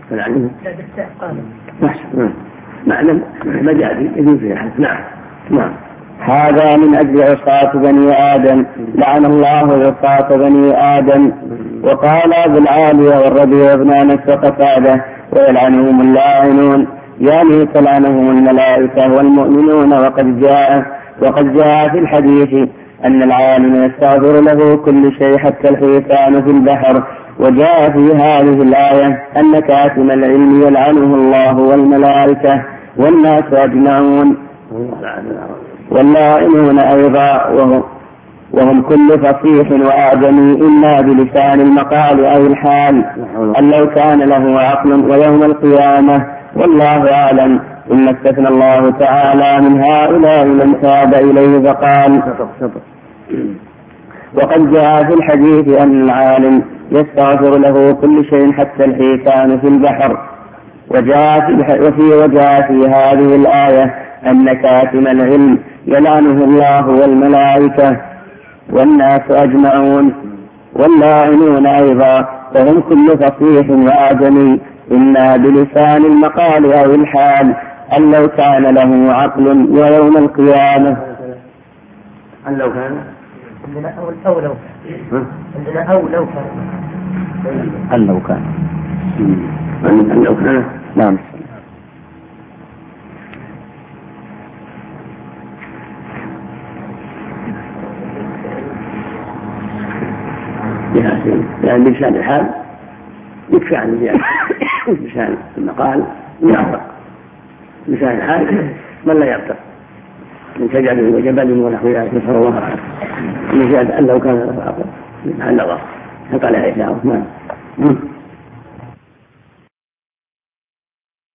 معلم مجازي يجوز فيها. نعم. هذا من أجل عصاة بني آدم، لعن الله عصاة بني آدم. وقال أبو العالية والربيع بن أنس وقتادة ويلعنهم اللاعنون، يعني تلعنهم الملائكة والمؤمنون. وقد جاء في الحديث أن العالم يستغفر له كل شيء حتى الحيتان في البحر. وجاء في هذه الآية أن كاتم العلم يلعنه الله والملائكة والناس أجمعون، واللاعنون أيضا وهم كل فصيح وأعجمي إما بلسان المقال أو الحال، أن لو كان له عقل ويوم القيامة. والله أعلم. ثم استثنى الله تعالى من هؤلاء من تاب إليه فقال: وقد جاء في الحديث أن العالم يستغفر له كل شيء حتى الحيتان في البحر. وجاء في هذه الآية أن كاتم العلم يلعنه الله والملائكة والناس أجمعون، واللاعنون أيضا وهم كل فصيح وآدمي إما بلسان المقال أو الحال، أن لو كان له عقل ويوم القيامة. أن لو كان عندنا أو لو كان عندنا أو لو كان أن لو كان أن لو كان. نعم. يعني بلسان الحال يكفي عن زيادة لسان المقال يعتق. لسان الحال من لا يعتق من شجر وجبل ونحو ذلك، نسأل الله العافية. من زيادة أن لو كان له عقل عن نظر فقال عيسى عثمان